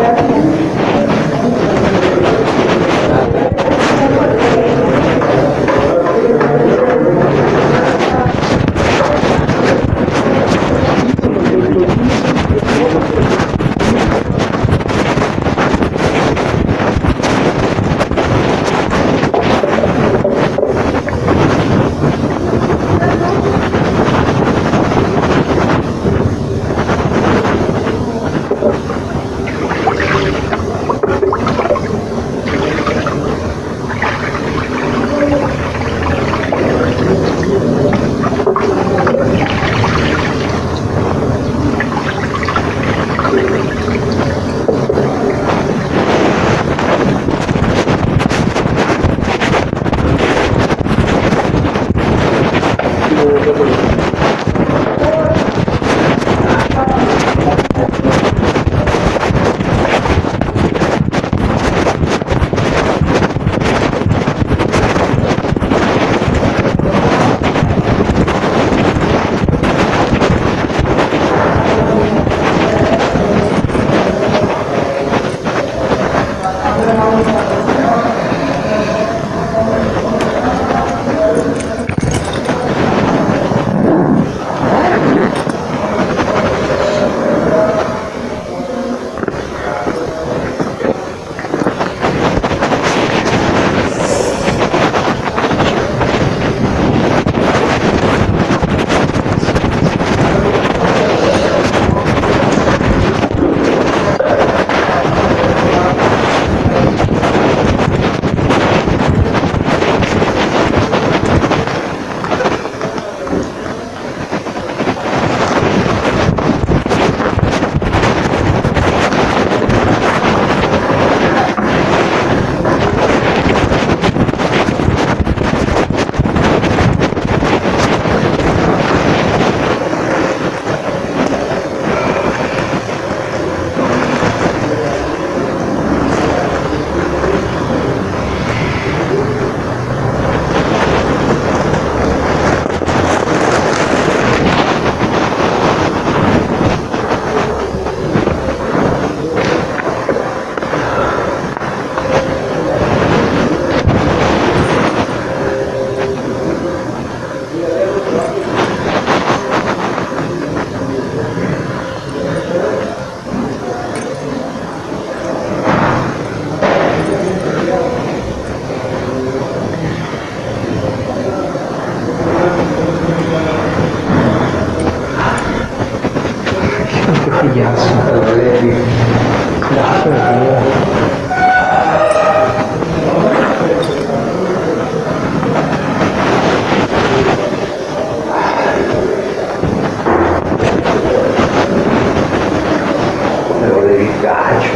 Speaker 8: Pero de gacho.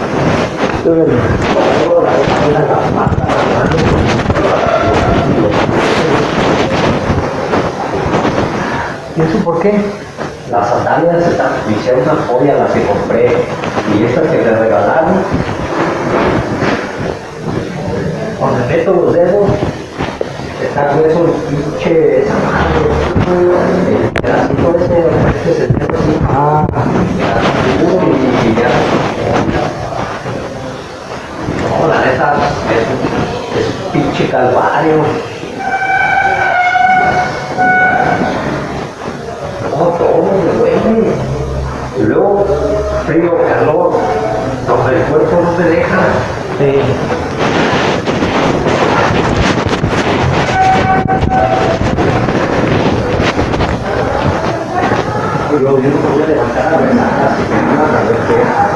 Speaker 1: ¿Y eso por qué?
Speaker 8: Las sandalias están, me hicieron una joya las que compré y estas que me regalaron. Cuando meto los dedos, está grueso el pinche zapato. El pedacito ese, ese se tiene así. Ah, y ya. No, la neta, es, es un pinche calvario. No, todo me duele. Y luego, frío, calor, donde el cuerpo no me deja.
Speaker 1: Sí.
Speaker 8: Y luego yo no me voy a levantar a ver nada, a ver qué.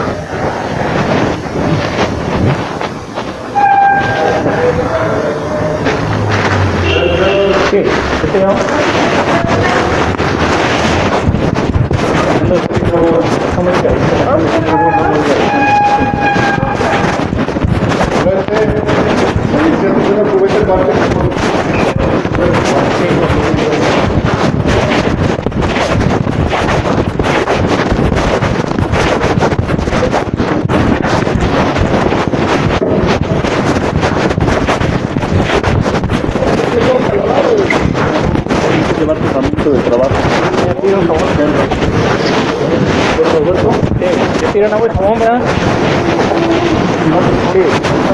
Speaker 1: ¿Qué? ¿Qué te llamo?
Speaker 9: Llevar tu herramienta de trabajo.
Speaker 1: Me pido un favor. ¿Te tiran agua y jabón, verdad? Sí.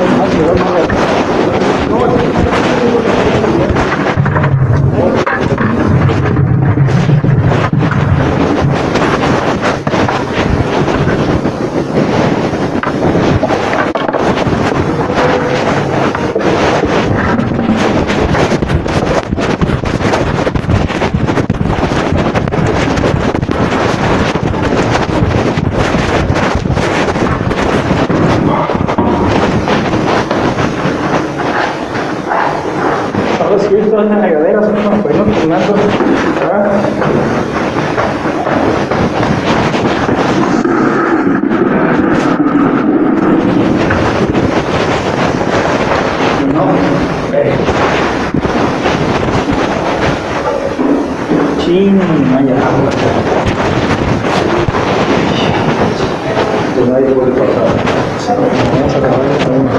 Speaker 1: Ahora sí, todas las regaderas son como pues no turnando. No, eh. Chin, vaya agua. Pues nadie puede pasar. Vamos a acabar de segunda.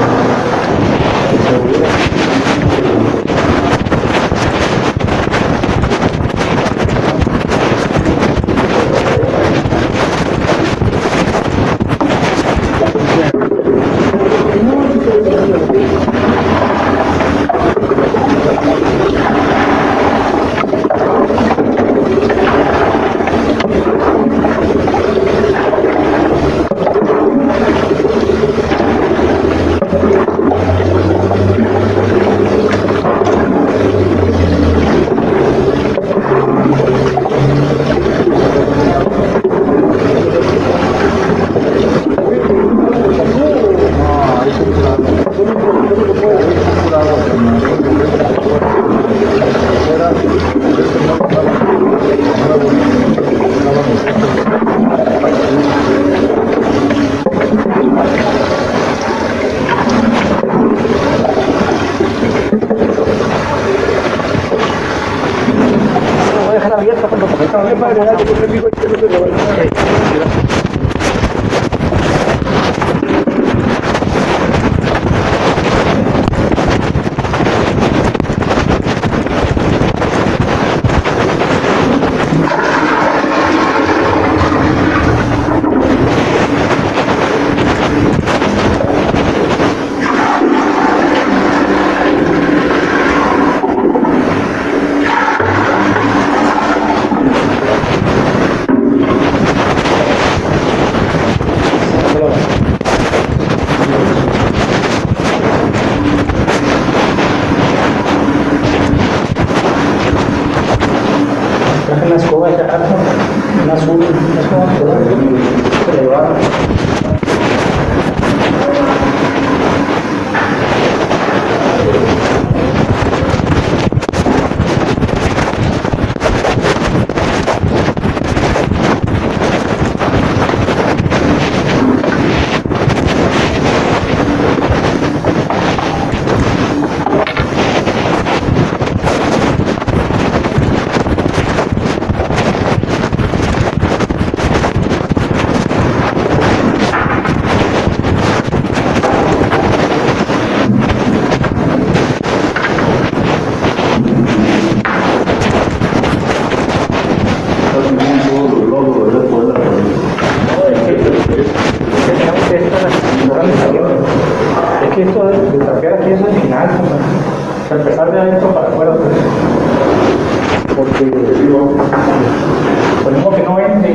Speaker 7: sale saliendo. Es que esto de, de trapear aquí es el final, compadre. O sea, empezar de adentro para afuera, pues. Porque digo, ponemos que no vende.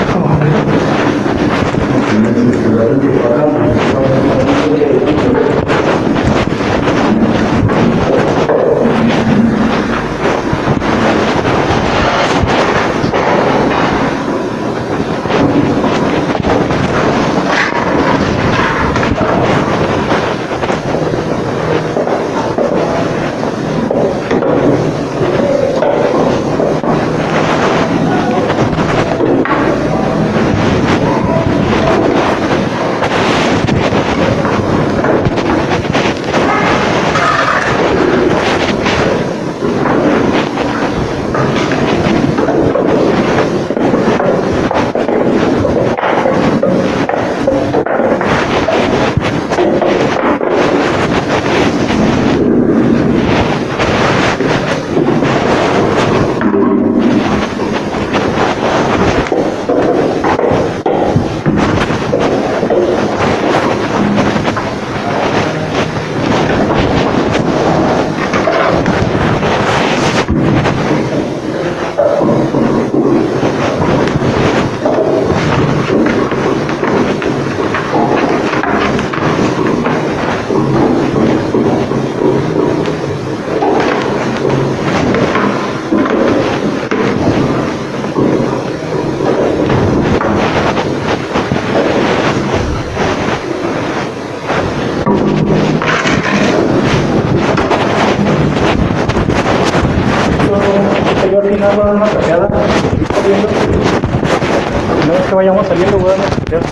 Speaker 7: Yo al final voy a dar una trapeada, corriendo. Una vez que vayamos saliendo voy a dar una trapeada.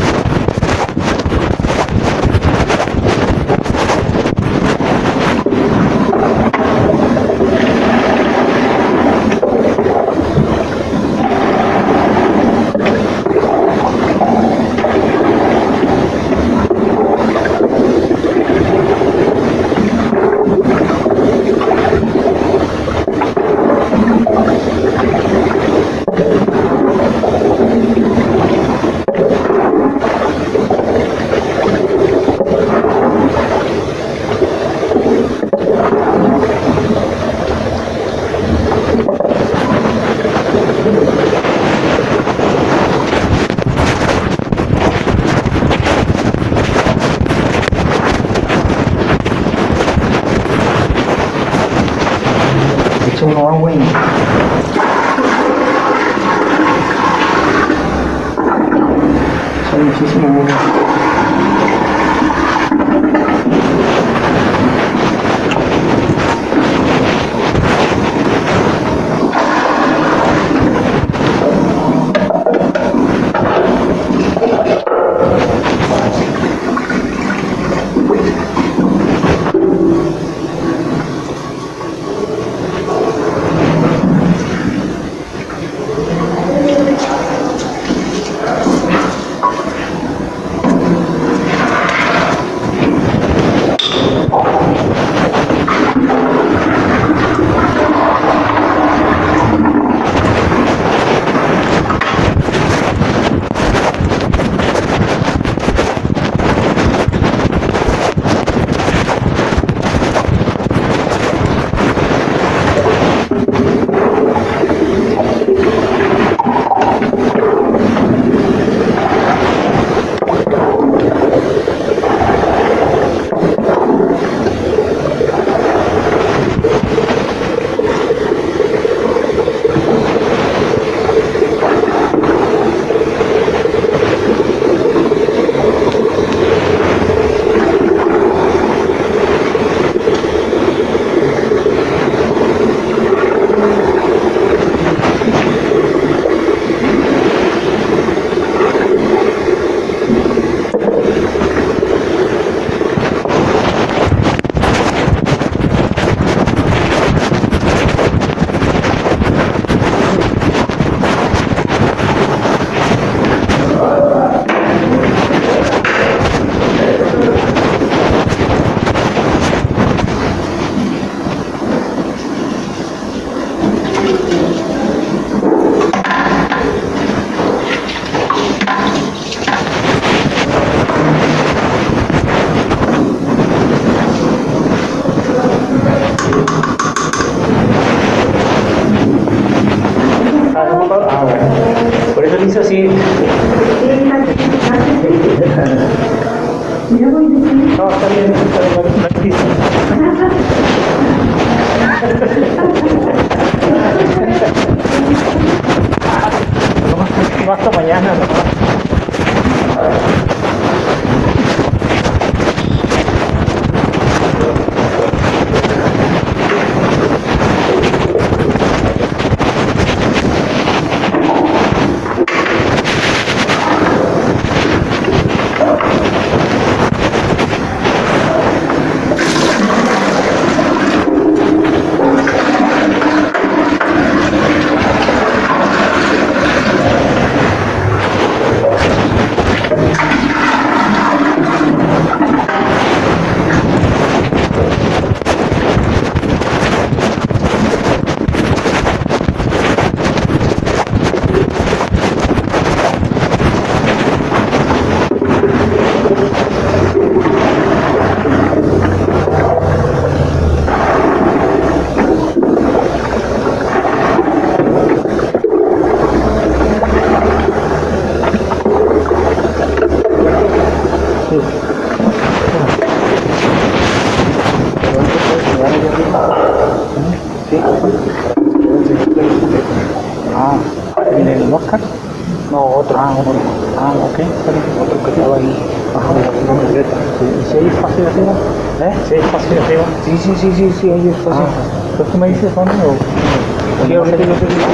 Speaker 7: Uno agua y sale muchísimo agua.
Speaker 11: Ya voy, dice.
Speaker 1: No, está bien, está bien, no hay prisa. No, hasta mañana, ¿no? Ah, ¿en el Oscar? No, otro. Ah, otro. Ah, ok. Otro que estaba ahí. Ajá, una maleta. ¿Y si hay espacio de arriba? ¿Eh? ¿Si hay espacio de arriba? Sí, sí, sí, sí, sí, hay espacio. Ah, ¿entonces tú me dices dónde o...?
Speaker 4: Sí, ahorita yo te digo.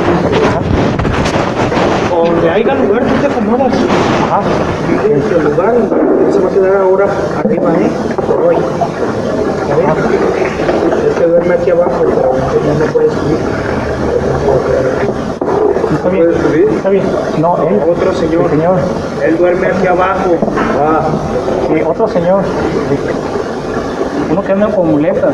Speaker 4: Donde haya lugar, tú te acomodas.
Speaker 1: Ajá.
Speaker 4: Fíjense el lugar, él se va a quedar ahora arriba, ¿eh? Por hoy. ¿Ya ves? Él se duerme aquí abajo, pero él no puede subir.
Speaker 1: Está bien, está bien. No, él.
Speaker 4: Otro señor.
Speaker 1: El señor.
Speaker 4: Él duerme aquí abajo.
Speaker 1: Ah, sí, otro señor. Uno que anda con muletas.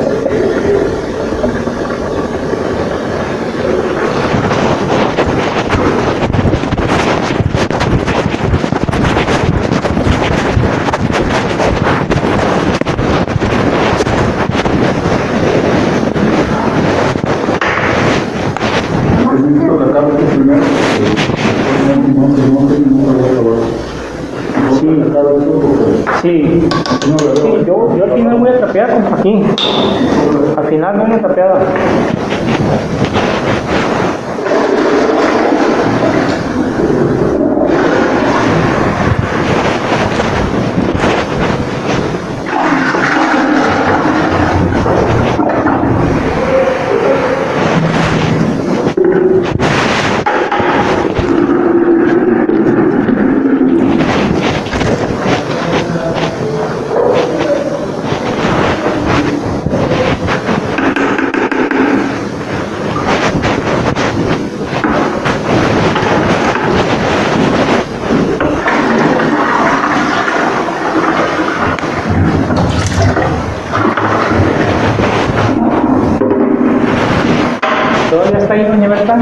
Speaker 1: Sí, sí, yo, yo al final voy a trapear como aquí. Al final no una trapeada. ¿Todavía está ahí, doña Berta?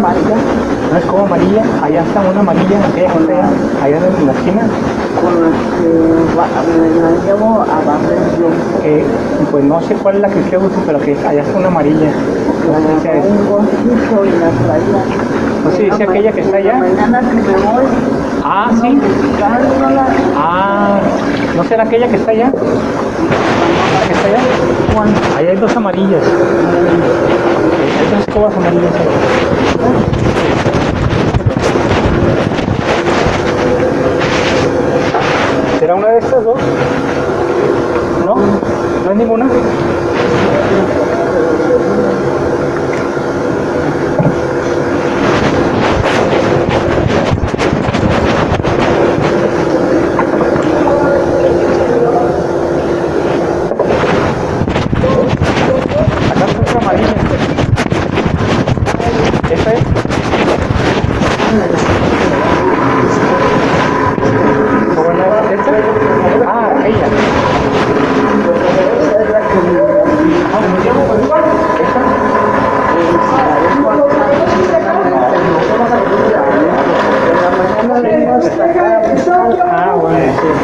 Speaker 11: amarilla.
Speaker 1: Una escoba amarilla, allá está una amarilla, aquella que está allá, allá en la esquina.
Speaker 10: Con la que va, me la llevo a barrer yo.
Speaker 1: Eh, pues no sé cuál es la que usted usa, pero que allá está una amarilla. No sé si sea esa.
Speaker 10: Un bolsito y la traía.
Speaker 1: No sé si es aquella que está allá.
Speaker 10: Mañana que me voy.
Speaker 1: Ah, sí.
Speaker 10: Buscándola.
Speaker 1: Ah, ¿no será aquella que está allá? ¿La que está allá? Ahí hay dos amarillas. Hay dos escobas amarillas ahí. ¿Será una de estas dos? ¿No? ¿No es ninguna? Acá está otra amarilla. ¿Esta es? ¿Cómo es esta? Ah, ella. Ah, bueno, sí.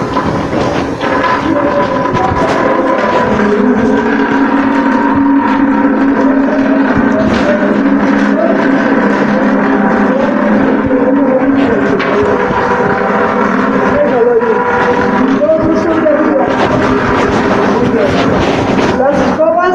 Speaker 10: Las escobas.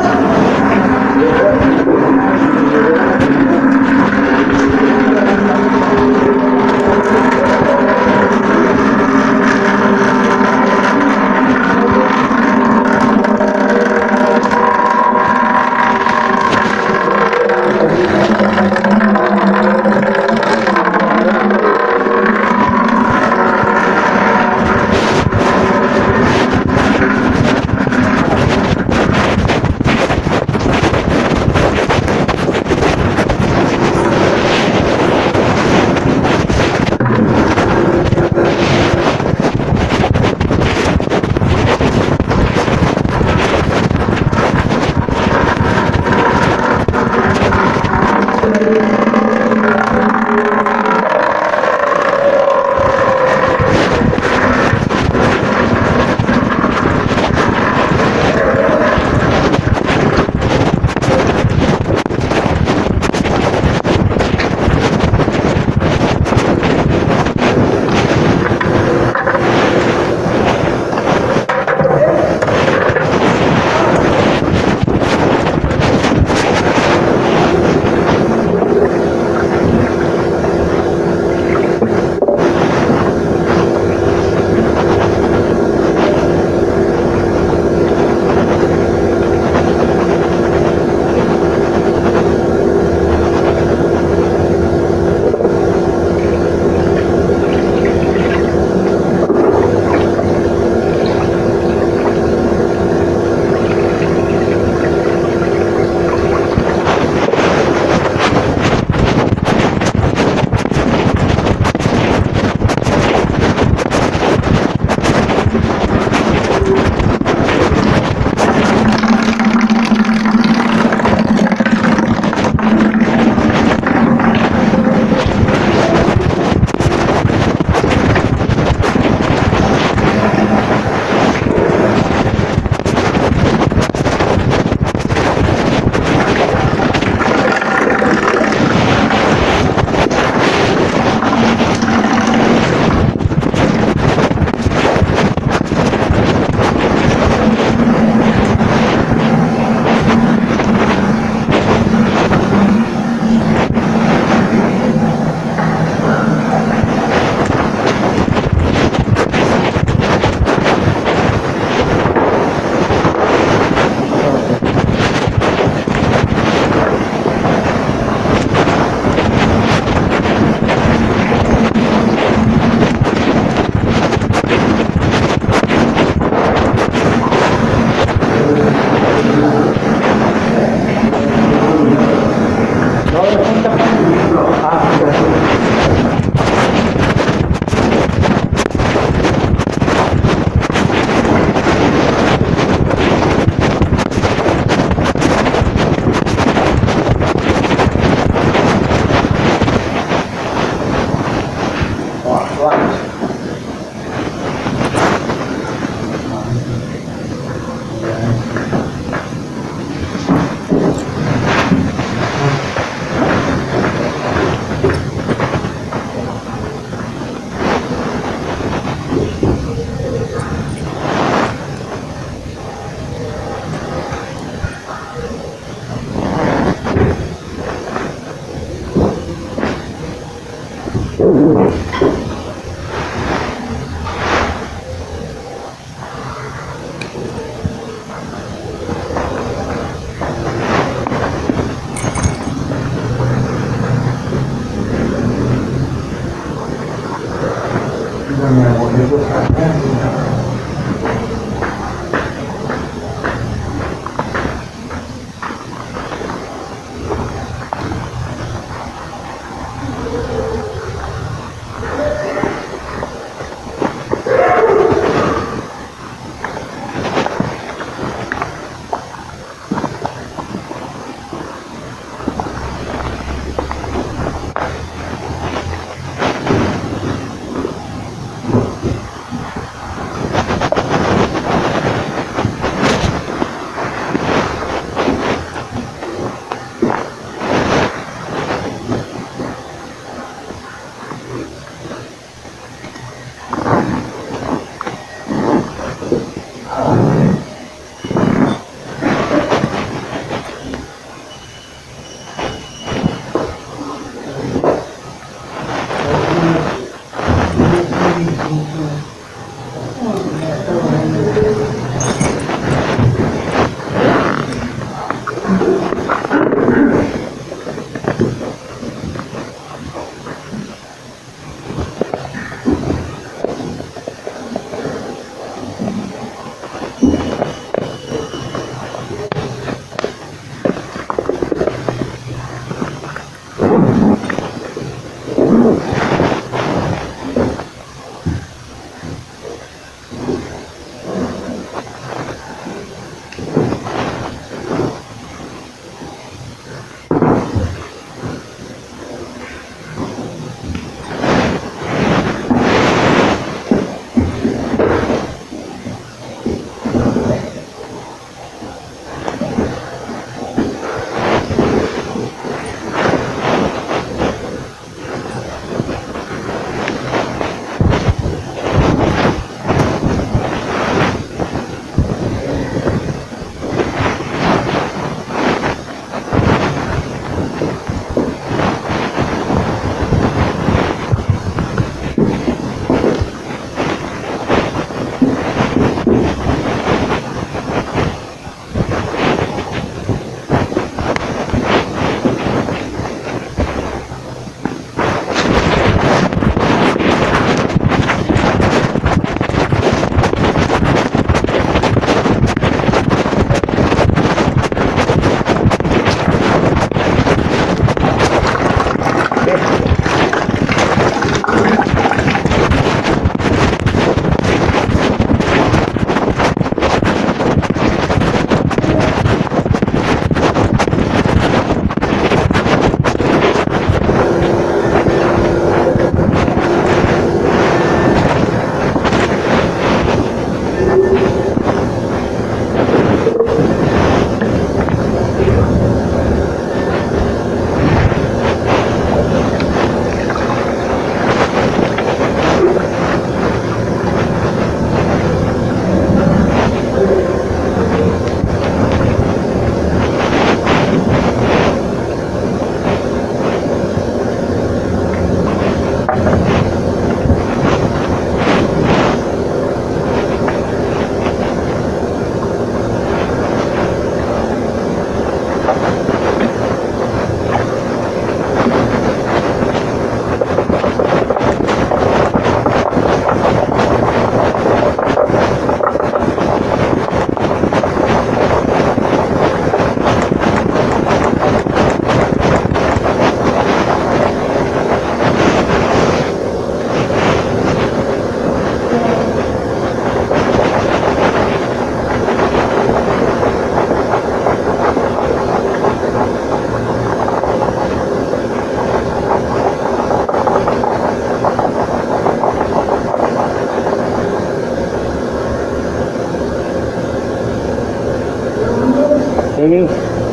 Speaker 1: Sí,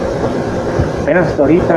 Speaker 1: apenas hasta ahorita.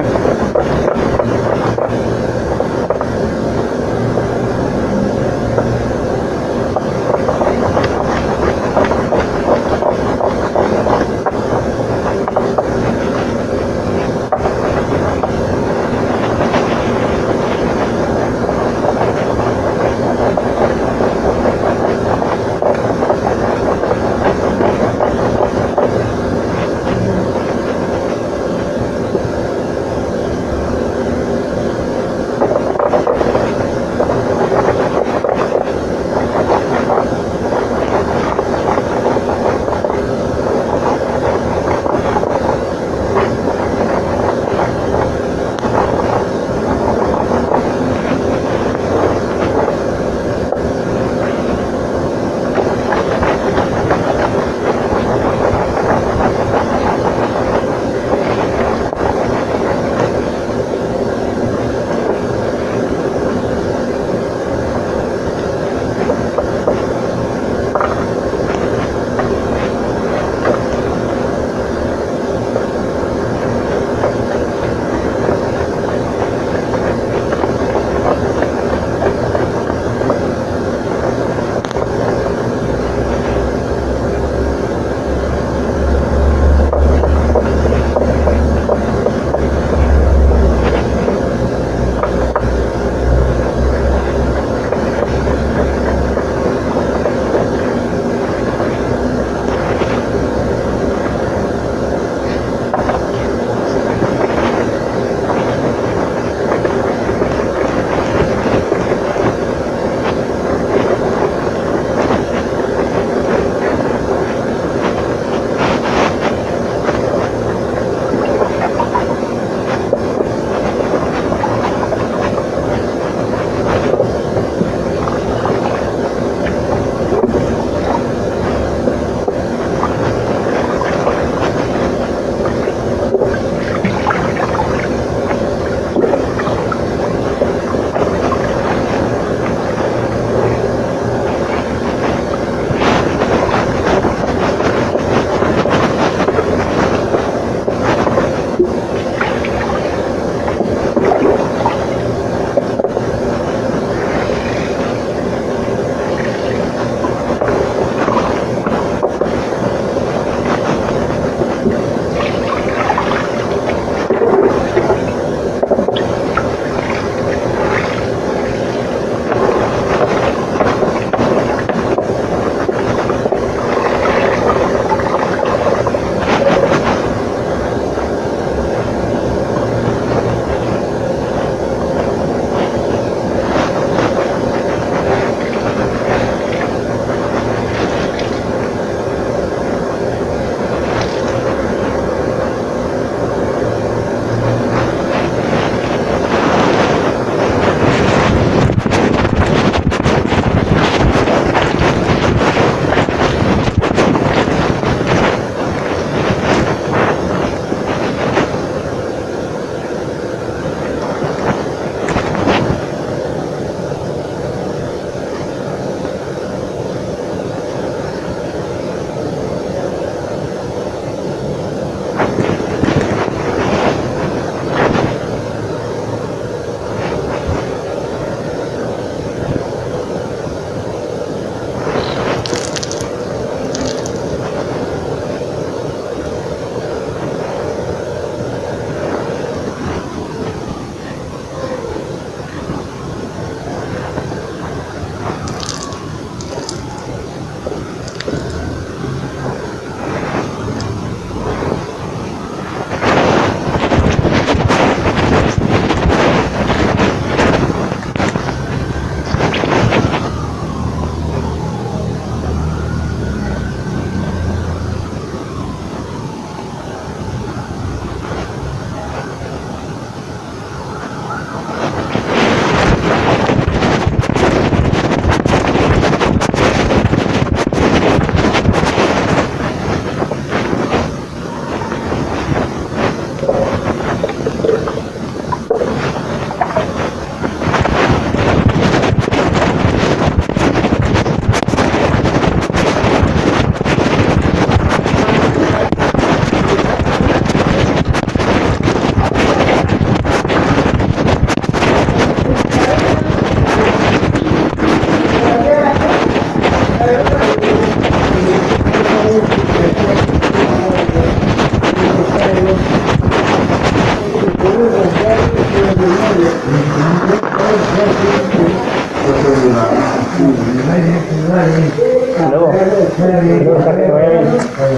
Speaker 1: Luego, luego está que vaya bien.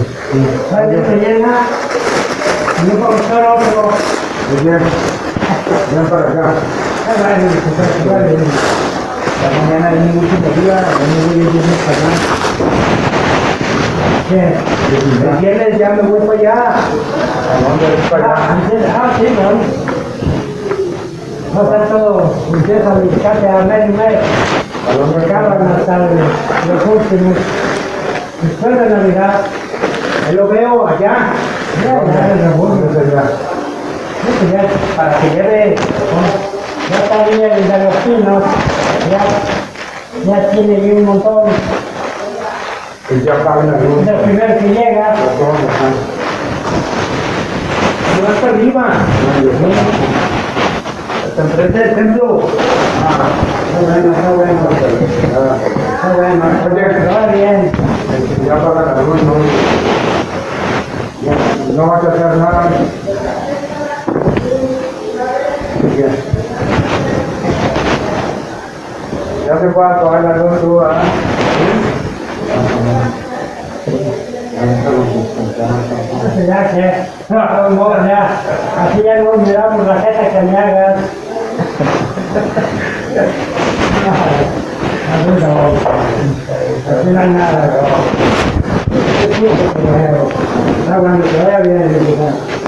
Speaker 7: Ven para acá. La mañana hay ningún tipo de vida, no voy a ir para allá. ¿Me entiendes? Ya me voy para allá.
Speaker 1: ¿A dónde es para allá?
Speaker 7: Ah, sí, no. No está todo, empieza a buscarte a medio y medio.
Speaker 1: ¿A dónde
Speaker 7: Acaban hasta los últimos. Después de Navidad. Ahí lo veo allá. Ya, ya,
Speaker 1: ¿Dónde es allá?
Speaker 7: Eso ya, para que lleve, ¿no? Ya está bien el de los pinos, ya, ya tiene bien un montón.
Speaker 1: Y ya pagan la luz.
Speaker 7: Es el primer que llega, y va hasta arriba. Hasta enfrente del templo. Ah, está bueno, está bueno. Está bueno, va bien.
Speaker 1: Ya pagan la luz, no. No vas a hacer nada. Ya se puede apagar la luz, tú, ¿ah?
Speaker 7: Ya que, no, no, ya, así ya no miramos la jeta que me hagas. Así no hay nada. Está bueno, que vaya bien.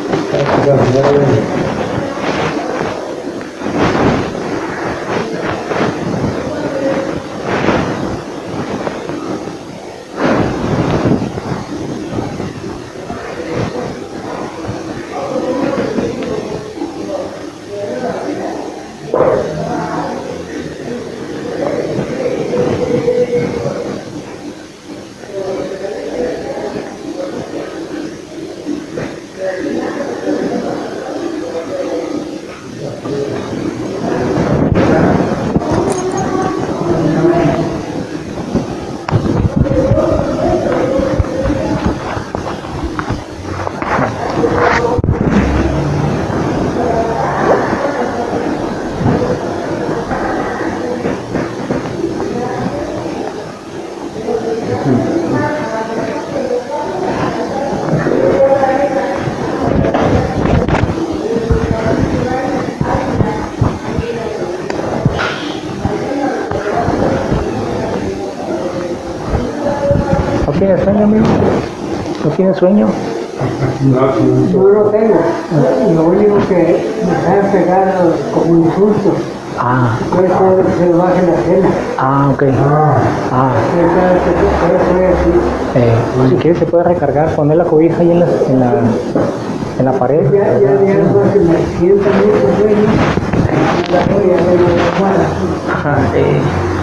Speaker 1: ¿No tienes sueño, amigo? ¿No tienes sueño?
Speaker 7: No lo tengo. Lo único que me ha pegado como un susto.
Speaker 1: Ah.
Speaker 7: Puede ser que se baje la cena.
Speaker 1: Ah, ok. Ah.
Speaker 7: Por eso es así.
Speaker 1: Eh, si quieres se puede recargar, poner la cobija ahí en la, en la, en la pared.
Speaker 7: Ya, ya, ya, más que me sienta mucho sueño. La voy a ver la almohada.
Speaker 1: Ajá, eh.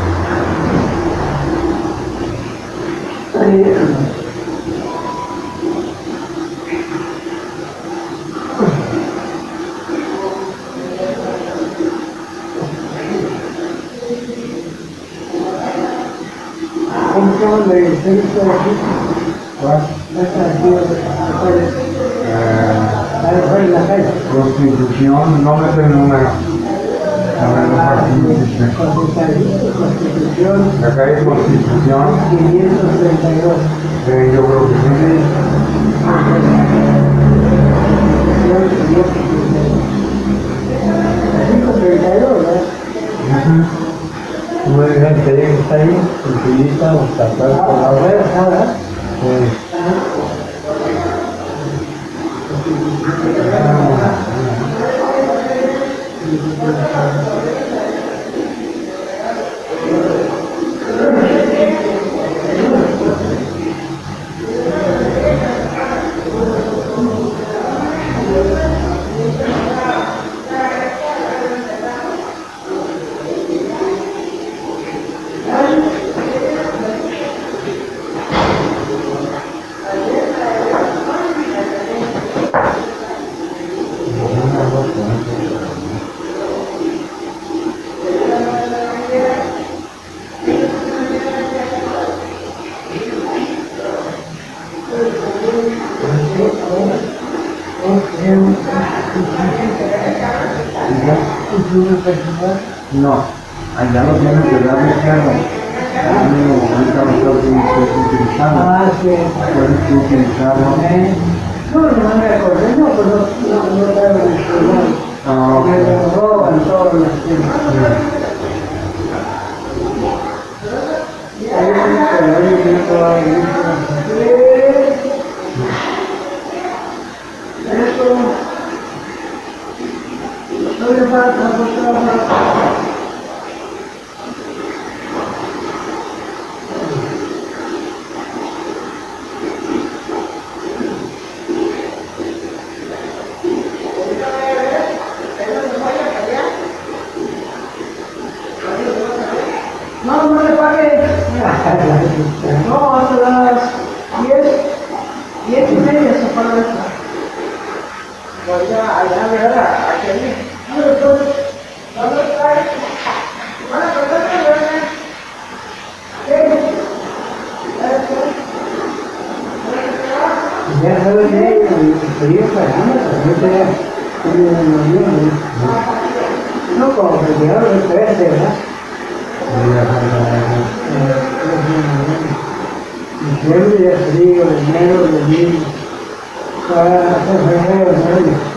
Speaker 7: ¿Cómo se llama el servicio de aquí? ¿Cuál? Ahí la calle.
Speaker 1: Constitución, no me sé el número. A ver, no participe.
Speaker 7: Constitución.
Speaker 1: La calle Constitución.
Speaker 7: quinientos treinta y dos.
Speaker 1: Eh, yo creo que sí.
Speaker 7: quinientos treinta y dos, ¿verdad?
Speaker 1: Muy bien, que llegue está ahí, tranquilita, o está por la
Speaker 7: Afuera, ¿verdad?
Speaker 1: No, allá lo tienes del lado izquierdo.
Speaker 7: Ah, sí. Puedes utilizarlo. No, no me acordé, no, pero no, no, no deben estudiar.
Speaker 2: Ah, ok.
Speaker 7: Me lo roban todos los tiempos. Ahí pero ahí viendo ahí. Eso. No le falta, por favor. No, no le pague. No, hasta las diez, diez y media se paga esto. Pues ya, allá, ¿verdad? Aquí. No, entonces, no lo trae. Van a perder la verdad. Ya sabes, el frío caramba, también no como que llegaron los trece, ¿verdad? Diciembre ya frío, enero, de mil, para hacer febrero, ¿no?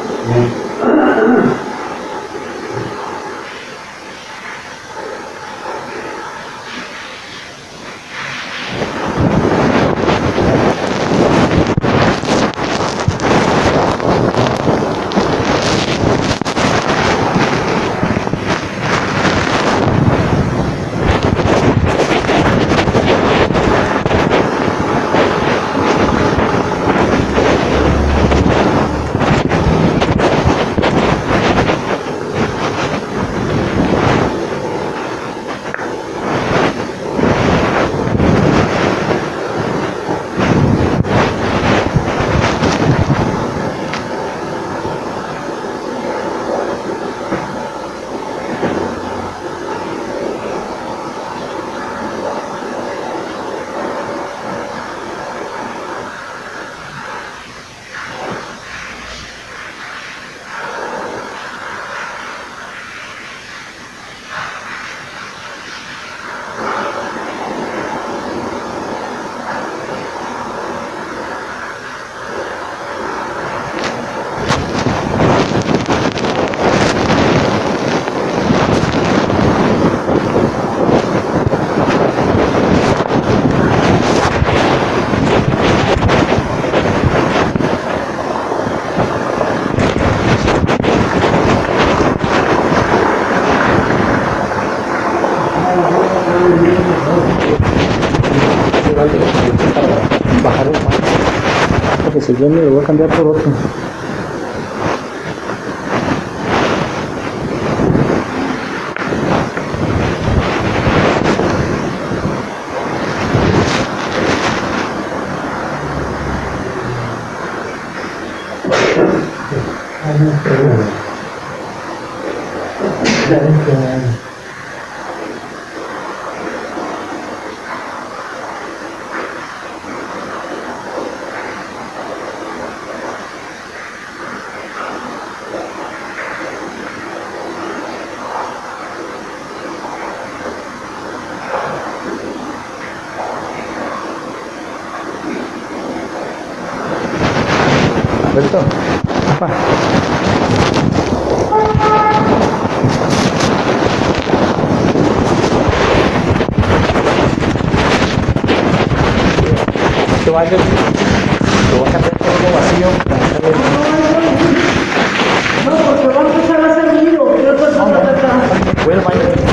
Speaker 1: Bajar el pan, porque si yo me lo voy a cambiar por otro. Alberto, papá. Te vayas, lo voy a cambiar todo vacío.
Speaker 10: No, porque va a empezar a hacer ruido. Yo estoy
Speaker 1: Voy al baño.